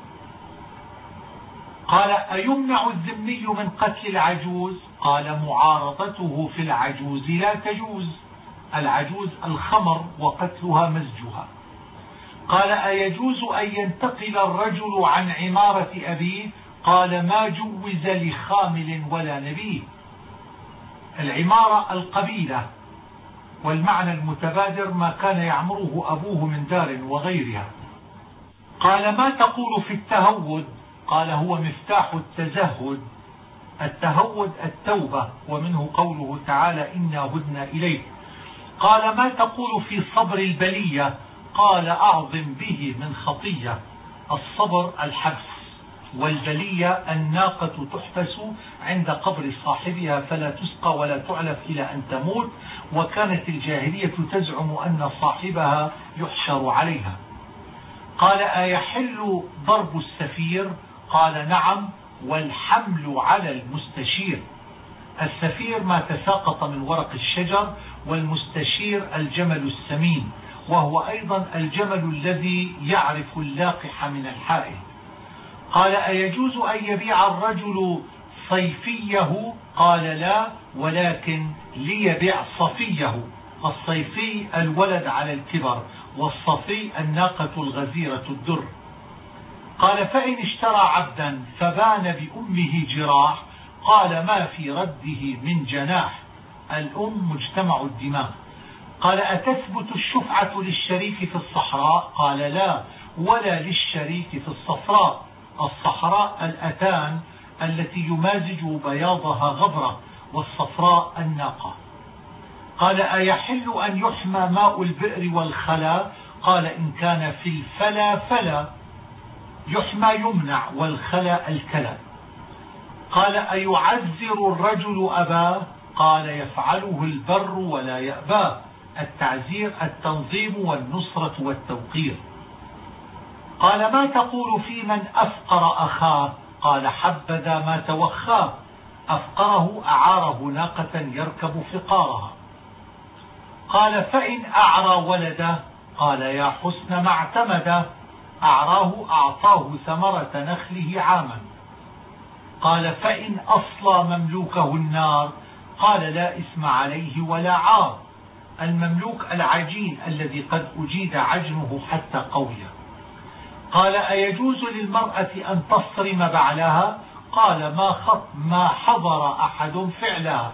قال أيمنع الذمي من قتل العجوز؟ قال معارضته في العجوز لا تجوز. العجوز الخمر، وقتلها مزجها. قال أيجوز أن ينتقل الرجل عن عمارة أبيه؟ قال ما جوز لخامل ولا نبي. العمارة القبيلة، والمعنى المتبادر ما كان يعمره أبوه من دار وغيرها. قال ما تقول في التهود؟ قال هو مفتاح التزهد. التهود التوبة، ومنه قوله تعالى إنا هدنا إليه. قال ما تقول في صبر البلية؟ قال أعظم به من خطية. الصبر الحبس، والبلية الناقة تحبس عند قبر صاحبها فلا تسقى ولا تعلف إلى أن تموت، وكانت الجاهلية تزعم أن صاحبها يحشر عليها. قال أيحل ضرب السفير؟ قال نعم، والحمل على المستشير. السفير ما تساقط من ورق الشجر، والمستشير الجمل السمين، وهو أيضا الجمل الذي يعرف اللاقح من الحائل. قال: أيجوز أن يبيع الرجل صيفيه؟ قال: لا، ولكن ليبيع صفيه. الصيفي الولد على الكبر، والصفي الناقة الغزيرة الدر. قال: فإن اشترى عبدا فبان بأمه جراح؟ قال: ما في رده من جناح. الأم مجتمع الدماء. قال: أتثبت الشفعة للشريك في الصحراء؟ قال: لا، ولا للشريك في الصفراء. الصحراء الأتان التي يمازج بياضها غبرة، والصفراء الناقة. قال: أيحل أن يحمى ماء البئر والخلا؟ قال: إن كان في الفلا فلا. يحمى يمنع، والخلا الكلا. قال: أيعذر الرجل أباه؟ قال: يفعله البر ولا يأباه. التعزير التنظيم والنصرة والتوقير. قال: ما تقول في من أفقر أخاه؟ قال: حبذا ما توخاه. أفقره أعاره ناقة يركب فقارها. قال: فإن أعرى ولده؟ قال: يا حسن ما اعتمده. أعراه أعطاه ثمرة نخله عاما. قال: فإن أصلى مملوكه النار؟ قال: لا إثم عليه ولا عار. المملوك العجين الذي قد أجيد عجنه حتى قوي. قال: أيجوز للمرأة أن تصرم بعلها؟ قال: ما خط ما حضر أحد فعلها.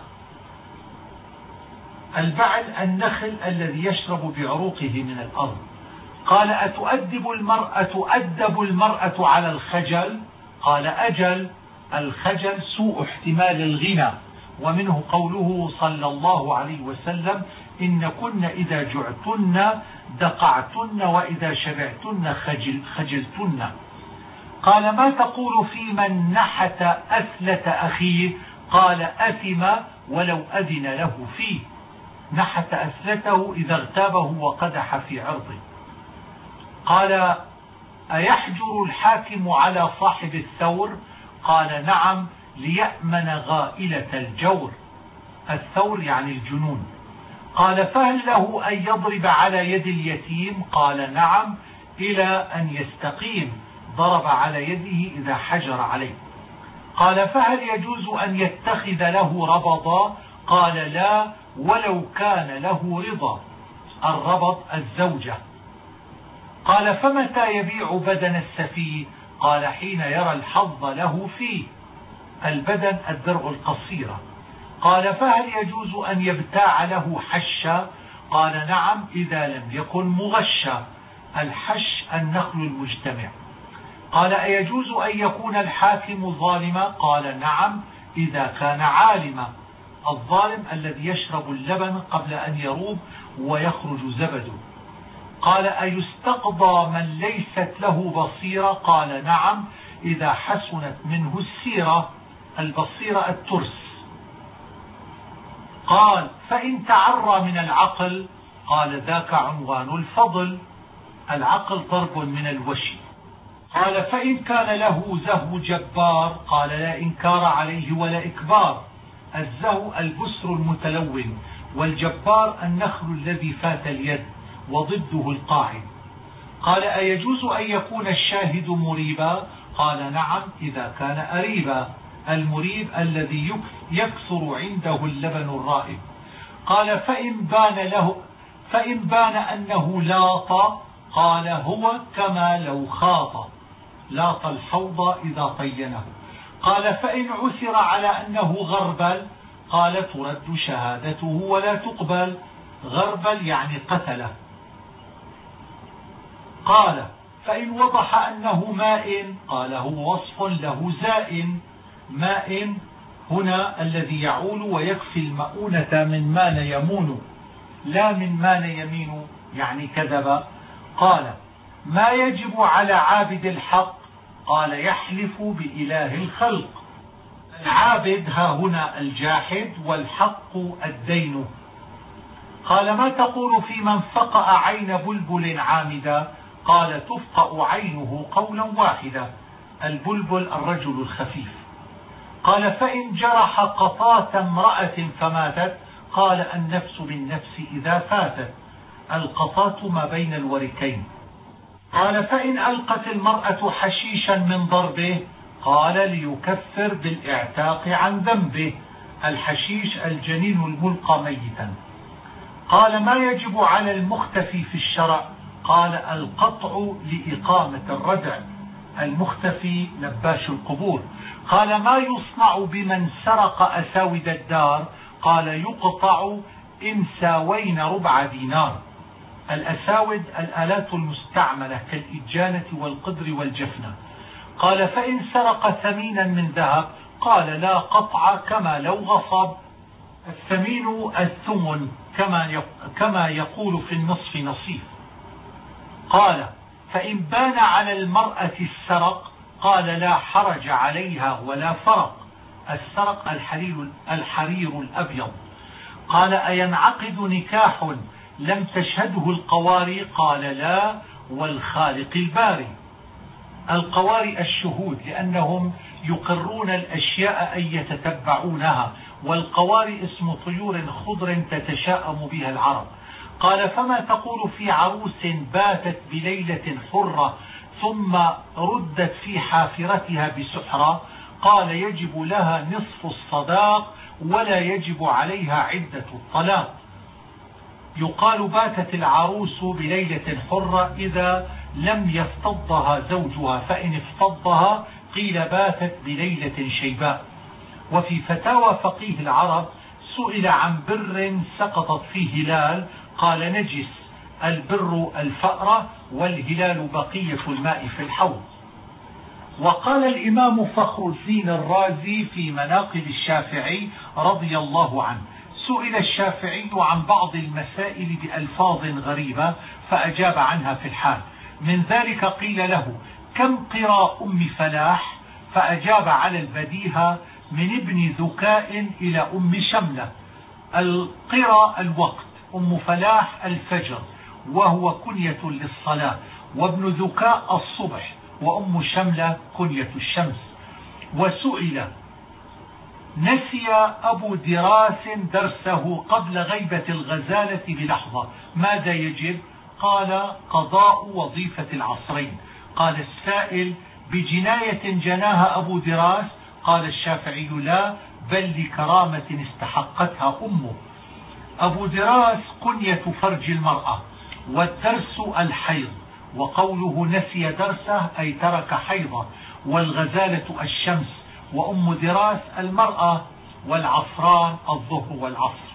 البعل النخل الذي يشرب بعروقه من الأرض. قال: أتؤدب المرأة تؤدب المرأة على الخجل؟ قال: أجل، الخجل سوء احتمال الغنى، ومنه قوله صلى الله عليه وسلم: إن كن إذا جعتن دقعتن، وإذا شبعتن خجل خجلتن. قال: ما تقول في من نحت أثلة أخيه؟ قال: أثم ولو أذن له فيه. نحت أثلته إذا اغتابه وقدح في عرضه. قال: أيحجر الحاكم على صاحب الثور؟ قال: نعم، ليأمن غائلة الجور. الثور يعني الجنون. قال: فهل له أن يضرب على يد اليتيم؟ قال: نعم، إلى أن يستقيم. ضرب على يده إذا حجر عليه. قال: فهل يجوز أن يتخذ له ربضا؟ قال: لا، ولو كان له رضا. الربض الزوجة. قال: فمتى يبيع بدن السفيه؟ قال: حين يرى الحظ له فيه. البدن الدرع القصيرة. قال: فهل يجوز أن يبتاع له حشا؟ قال: نعم، إذا لم يكن مغشا. الحش النخل المجتمع. قال: أيجوز أن يكون الحاكم ظالما؟ قال: نعم، إذا كان عالما. الظالم الذي يشرب اللبن قبل أن يروب ويخرج زبده. قال: أيستقضى من ليست له بصيرة؟ قال: نعم، إذا حسنت منه السيرة. البصيرة الترس. قال: فإن تعرى من العقل؟ قال: ذاك عنوان الفضل. العقل ضرب من الوشي. قال: فإن كان له زهو جبار؟ قال: لا إنكار عليه ولا إكبار. الزهو البسر المتلون، والجبار النخل الذي فات اليد، وضده القاعد. قال: أيجوز أن يكون الشاهد مريبا؟ قال: نعم، إذا كان أريبا. المريب الذي يكثر عنده اللبن الرائب. قال: فإن بان له فإن بان أنه لاط؟ قال: هو كما لو خاط. لاط الحوض إذا طينه. قال: فإن عثر على أنه غربل؟ قال: ترد شهادته ولا تقبل. غربل يعني قتله. قال: فإن وضح أنه ماء؟ قال: هو وصف له زائن. ماء هنا الذي يعول ويكفي المؤونة من مان يمون، لا من مان يمين يعني كذب. قال: ما يجب على عابد الحق؟ قال: يحلف بإله الخلق. العابد ها هنا الجاحد، والحق الدين. قال: ما تقول في من فقأ عين بلبل عامدا؟ قال: تفقأ عينه قولا واحدا. البلبل الرجل الخفيف. قال فإن جرح قطاة امرأة فماتت، قال النفس بالنفس إذا فاتت، القطاة ما بين الوركين. قال فإن ألقت المرأة حشيشا من ضربه، قال ليكفر بالإعتاق عن ذنبه، الحشيش الجنين الملقى ميتا. قال ما يجب على المختفي في الشرع، قال القطع لإقامة الردع، المختفي نباش القبور. قال ما يصنع بمن سرق أساود الدار، قال يقطع إن ساوين ربع دينار. الأساود الآلات المستعملة كالإجانة والقدر والجفنة. قال فإن سرق ثمينا من ذهب، قال لا قطع كما لو غصب، الثمين الثمن كما يقول في النصف نصيف. قال فإن بان على المرأة السرق، قال لا حرج عليها ولا فرق، السرق الحرير, الحرير الأبيض. قال أينعقد نكاح لم تشهده القواري، قال لا والخالق الباري. القواري الشهود لأنهم يقرون الأشياء أن يتتبعونها، والقواري اسم طيور خضر تتشاءم بها العرب. قال فما تقول في عروس باتت بليلة حرة ثم ردت في حافرتها بسحرة، قال يجب لها نصف الصداق ولا يجب عليها عدة الطلاق. يقال باتت العروس بليلة حرة إذا لم يفتضها زوجها، فإن افتضها قيل باتت بليلة شيباء. وفي فتاوى فقيه العرب سئل عن بر سقطت فيه هلال، قال نجس، البر الفأرة والهلال بقية الماء في الحوض. وقال الإمام فخر الدين الرازي في مناقب الشافعي رضي الله عنه سئل الشافعي عن بعض المسائل بألفاظ غريبة فأجاب عنها في الحال. من ذلك قيل له كم قرى أم فلاح، فأجاب على البديهة من ابن ذكاء إلى أم شملة. القرى الوقت، أم فلاح الفجر وهو كنية للصلاة، وابن ذكاء الصبح، وأم شملة كنية الشمس. وسئل نسي أبو دراس درسه قبل غيبة الغزالة بلحظة، ماذا يجب؟ قال قضاء وظيفة العصرين. قال السائل بجناية جناها أبو دراس؟ قال الشافعي لا، بل لكرامة استحقتها أمه. أبو دراس كنية فرج المرأة، والدرس الحيض، وقوله نسي درسه أي ترك حيضه. والغزالة الشمس، وأم دراس المرأة، والعصران الظهر والعصر.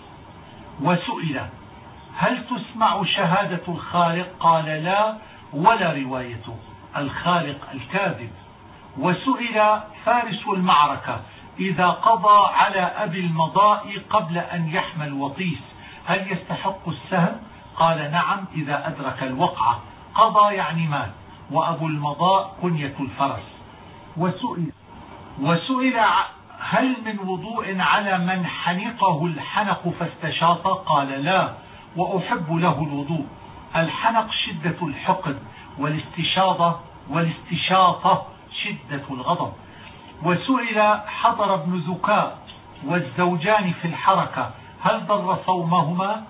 وسئل هل تسمع شهادة الخالق؟ قال لا ولا روايته، الخالق الكاذب. وسئل فارس المعركة إذا قضى على أبي المضاء قبل أن يحمل وطيس هل يستحق السهم؟ قال نعم إذا أدرك الوقعة، قضى يعني مات، وأبو المضاء كنية الفرس. وسئل وسئل هل من وضوء على من حنقه الحنق فاستشاط؟ قال لا، وأحب له الوضوء. الحنق شدة الحقد، والاستشاطة والاستشاطة شدة الغضب. وسئل حضر ابن ذكاء والزوجان في الحركة هل ضر صومهما؟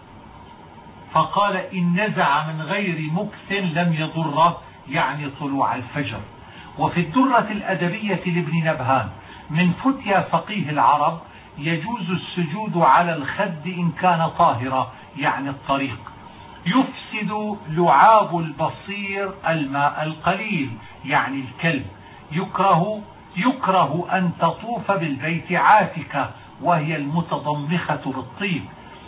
فقال إن نزع من غير مكث لم يضره، يعني طلوع الفجر. وفي الدرة الأدبية لابن نبهان من فتيا فقيه العرب يجوز السجود على الخد إن كان طاهرا، يعني الطريق. يفسد لعاب البصير الماء القليل، يعني الكلب. يكره يكره أن تطوف بالبيت عاتكة وهي المتضمخة بالطيب.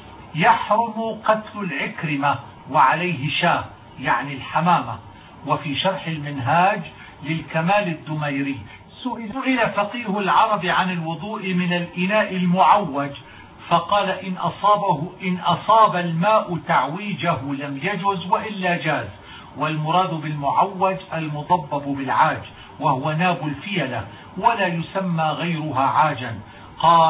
يحرم قتل العكرمة وعليه شاه، يعني الحمامة. وفي شرح المنهاج للكمال الدميري سئل فقيه العرب عن الوضوء من الإناء المعوج، فقال إن أصابه إن أصاب الماء تعويجه لم يجوز وإلا جاز. والمراد بالمعوج المضبب بالعاج، وهو ناب الفيلة، ولا يسمى غيرها عاجا. قال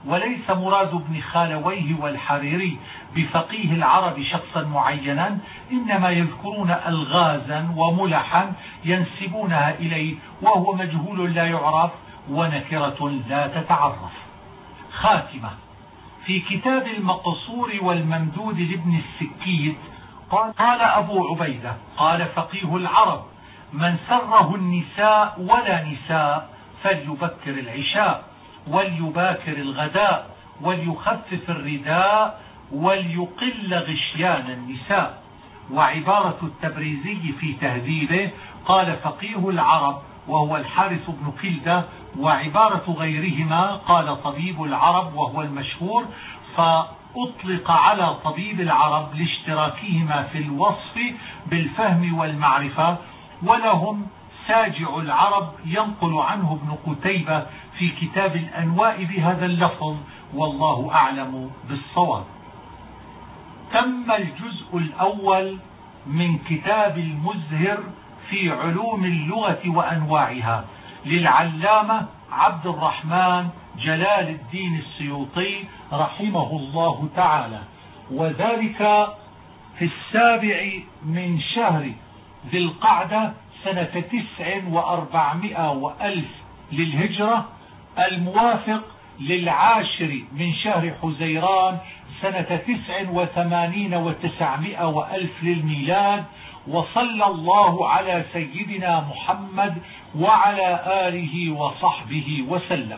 وليس مراد ابن خالويه والحريري بفقيه العرب شخصا معينا، إنما يذكرون ألغازا وملحا ينسبونها إليه وهو مجهول لا يعرف ونكرة لا تتعرف. خاتمة. في كتاب المقصور والممدود لابن السكيت قال أبو عبيدة قال فقيه العرب: من سره النساء ولا نساء فليبكر العشاء وليباكر الغداء وليخفف الرداء وليقل غشيان النساء. وعبارة التبريزي في تهذيبه قال فقيه العرب وهو الحارث بن كلدة، وعبارة غيرهما قال طبيب العرب وهو المشهور، فأطلق على طبيب العرب لاشتراكهما في الوصف بالفهم والمعرفة. ولهم ساجع العرب ينقل عنه ابن قتيبة في كتاب الأنواء بهذا اللفظ، والله أعلم بالصواب. تم الجزء الأول من كتاب المزهر في علوم اللغة وأنواعها للعلامة عبد الرحمن جلال الدين السيوطي رحمه الله تعالى، وذلك في السابع من شهر ذي القعدة سنة تسع وأربعمائة وألف للهجرة، الموافق للعاشر من شهر حزيران سنة تسع وثمانين وتسعمائة وألف للميلاد. وصلى الله على سيدنا محمد وعلى آله وصحبه وسلم.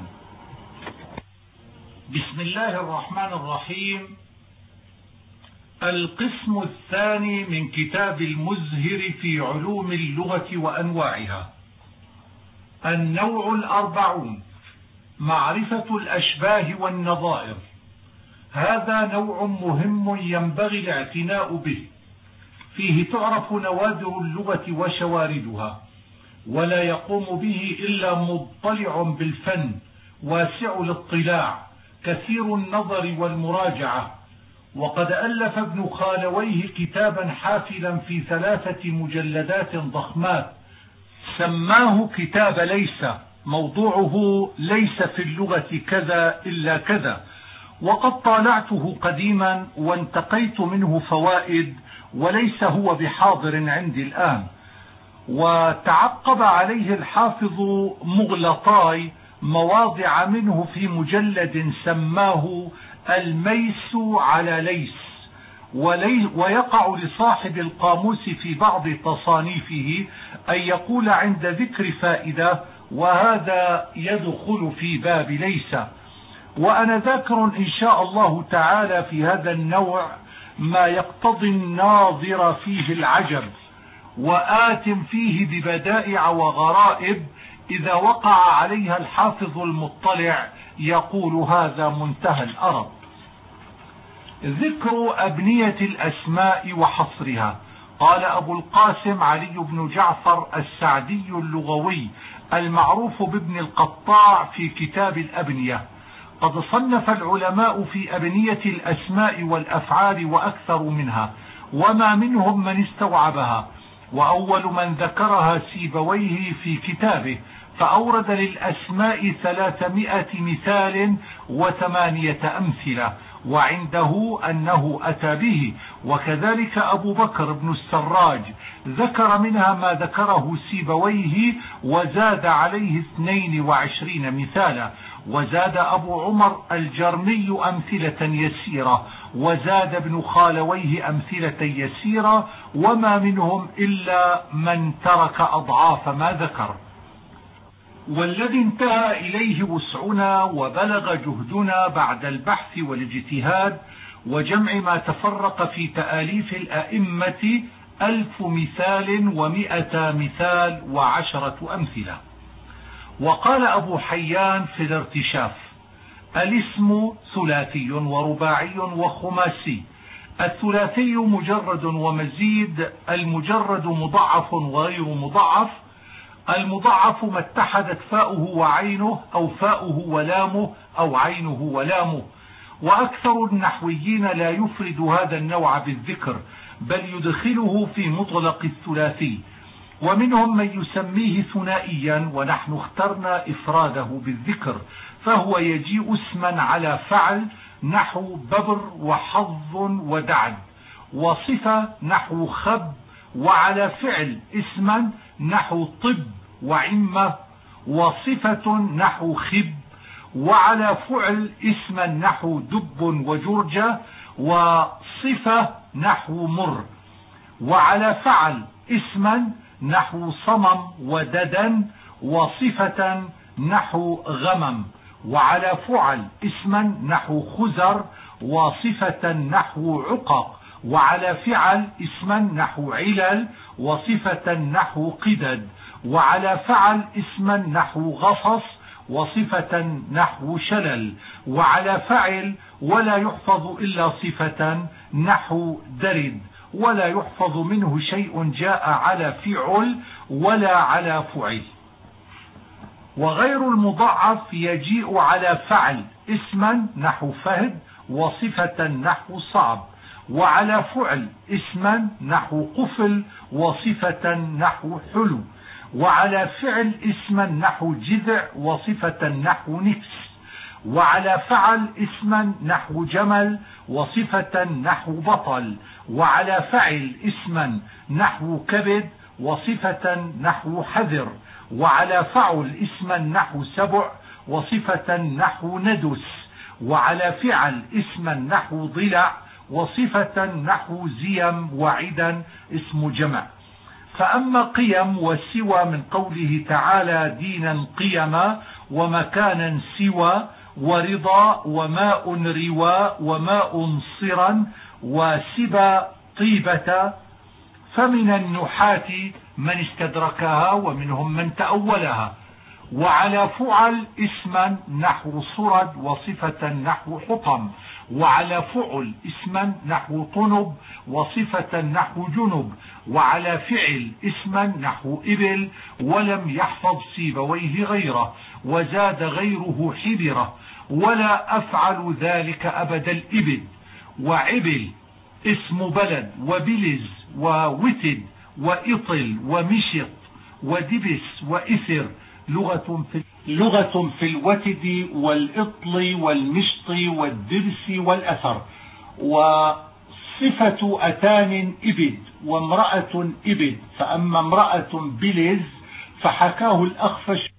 بسم الله الرحمن الرحيم. القسم الثاني من كتاب المزهر في علوم اللغة وأنواعها. النوع الأربعون: معرفة الأشباه والنظائر. هذا نوع مهم ينبغي الاعتناء به، فيه تعرف نوادر اللغة وشواردها، ولا يقوم به إلا مطلع بالفن واسع الاطلاع كثير النظر والمراجعة. وقد ألف ابن خالويه كتابا حافلا في ثلاثة مجلدات ضخمات سماه كتاب ليس، موضوعه ليس في اللغة كذا إلا كذا. وقد طالعته قديما وانتقيت منه فوائد، وليس هو بحاضر عندي الآن. وتعقب عليه الحافظ مغلطاي مواضع منه في مجلد سماه الميس على ليس. ويقع لصاحب القاموس في بعض تصانيفه أن يقول عند ذكر فائدة: وهذا يدخل في باب ليس. وأنا ذاكر إن شاء الله تعالى في هذا النوع ما يقتضي الناظر فيه العجب، وآت فيه ببدائع وغرائب إذا وقع عليها الحافظ المطلع يقول هذا منتهى الأرب. ذكر أبنية الأسماء وحصرها. قال أبو القاسم علي بن جعفر السعدي اللغوي المعروف بابن القطاع في كتاب الأبنية: قد صنف العلماء في أبنية الأسماء والأفعال وأكثر منها، وما منهم من استوعبها. وأول من ذكرها سيبويه في كتابه، فأورد للأسماء ثلاثمائة مثال وثمانية أمثلة، وعنده أنه أتى به. وكذلك أبو بكر بن السراج ذكر منها ما ذكره سيبويه وزاد عليه اثنين وعشرين مثالا. وزاد أبو عمر الجرمي أمثلة يسيرة، وزاد ابن خالويه أمثلة يسيرة، وما منهم إلا من ترك أضعاف ما ذكر. والذي انتهى إليه وسعنا وبلغ جهدنا بعد البحث والاجتهاد وجمع ما تفرق في تآليف الأئمة ألف مثال ومئة مثال وعشرة أمثلة. وقال أبو حيان في الارتشاف: الاسم ثلاثي ورباعي وخماسي. الثلاثي مجرد ومزيد، المجرد مضعف وغير مضعف. المضعف ما اتحدت فاؤه وعينه أو فاؤه ولامه أو عينه ولامه. وأكثر النحويين لا يفرد هذا النوع بالذكر، بل يدخله في مطلق الثلاثي. ومنهم من يسميه ثنائيا، ونحن اخترنا إفراده بالذكر، فهو يجيء اسما على فعل نحو ببر وحظ ودعد، وصفة نحو خب، وعلى فعل اسما نحو طب وعمة، وصفة نحو خب، وعلى فعل اسما نحو دب وجرجة، وصفة نحو مر، وعلى فعل اسما نحو صمم وددن، وصفة نحو غمم، وعلى فعل اسما نحو خزر، وصفة نحو عقق، وعلى فعل اسما نحو علل، وصفة نحو قدد، وعلى فعل اسما نحو غصص، وصفة نحو شلل، وعلى فعل ولا يحفظ إلا صفة نحو درد، ولا يحفظ منه شيء جاء على فعل ولا على فعل. وغير المضاعف يجيء على فعل اسما نحو فهد، وصفة نحو صعب، وعلى فعل اسما نحو قفل، وصفة نحو حلو، وعلى فعل اسما نحو جذع، وصفة نحو نفس، وعلى فعل اسما نحو جمل، وصفة نحو بطل، وعلى فعل اسما نحو كبد، وصفة نحو حذر، وعلى فعل اسما نحو سبع، وصفة نحو ندس، وعلى فعل اسما نحو ضلع، وصفة نحو زيم وعدا اسم جمع. فأما قيم وسوى من قوله تعالى دينا قيما ومكانا سوى ورضا وماء روا وماء صرا وسبا طيبة، فمن النحاة من استدركها ومنهم من تأولها. وعلى فعل اسما نحو صرد، وصفة نحو حطم، وعلى فعل اسما نحو طنب، وصفة نحو جنب، وعلى فعل اسما نحو إبل، ولم يحفظ سيبويه غيره، وزاد غيره حبره، ولا أفعل ذلك أبدا الإبل. وعبل اسم بلد، وبلز ووتد وإطل ومشط ودبس وإثر لغة في لغة في الوتد والإطل والمشط والدبس والأثر. وصفة أتان إبد وامرأة إبد. فأما امرأة بلز فحكاه الأخفش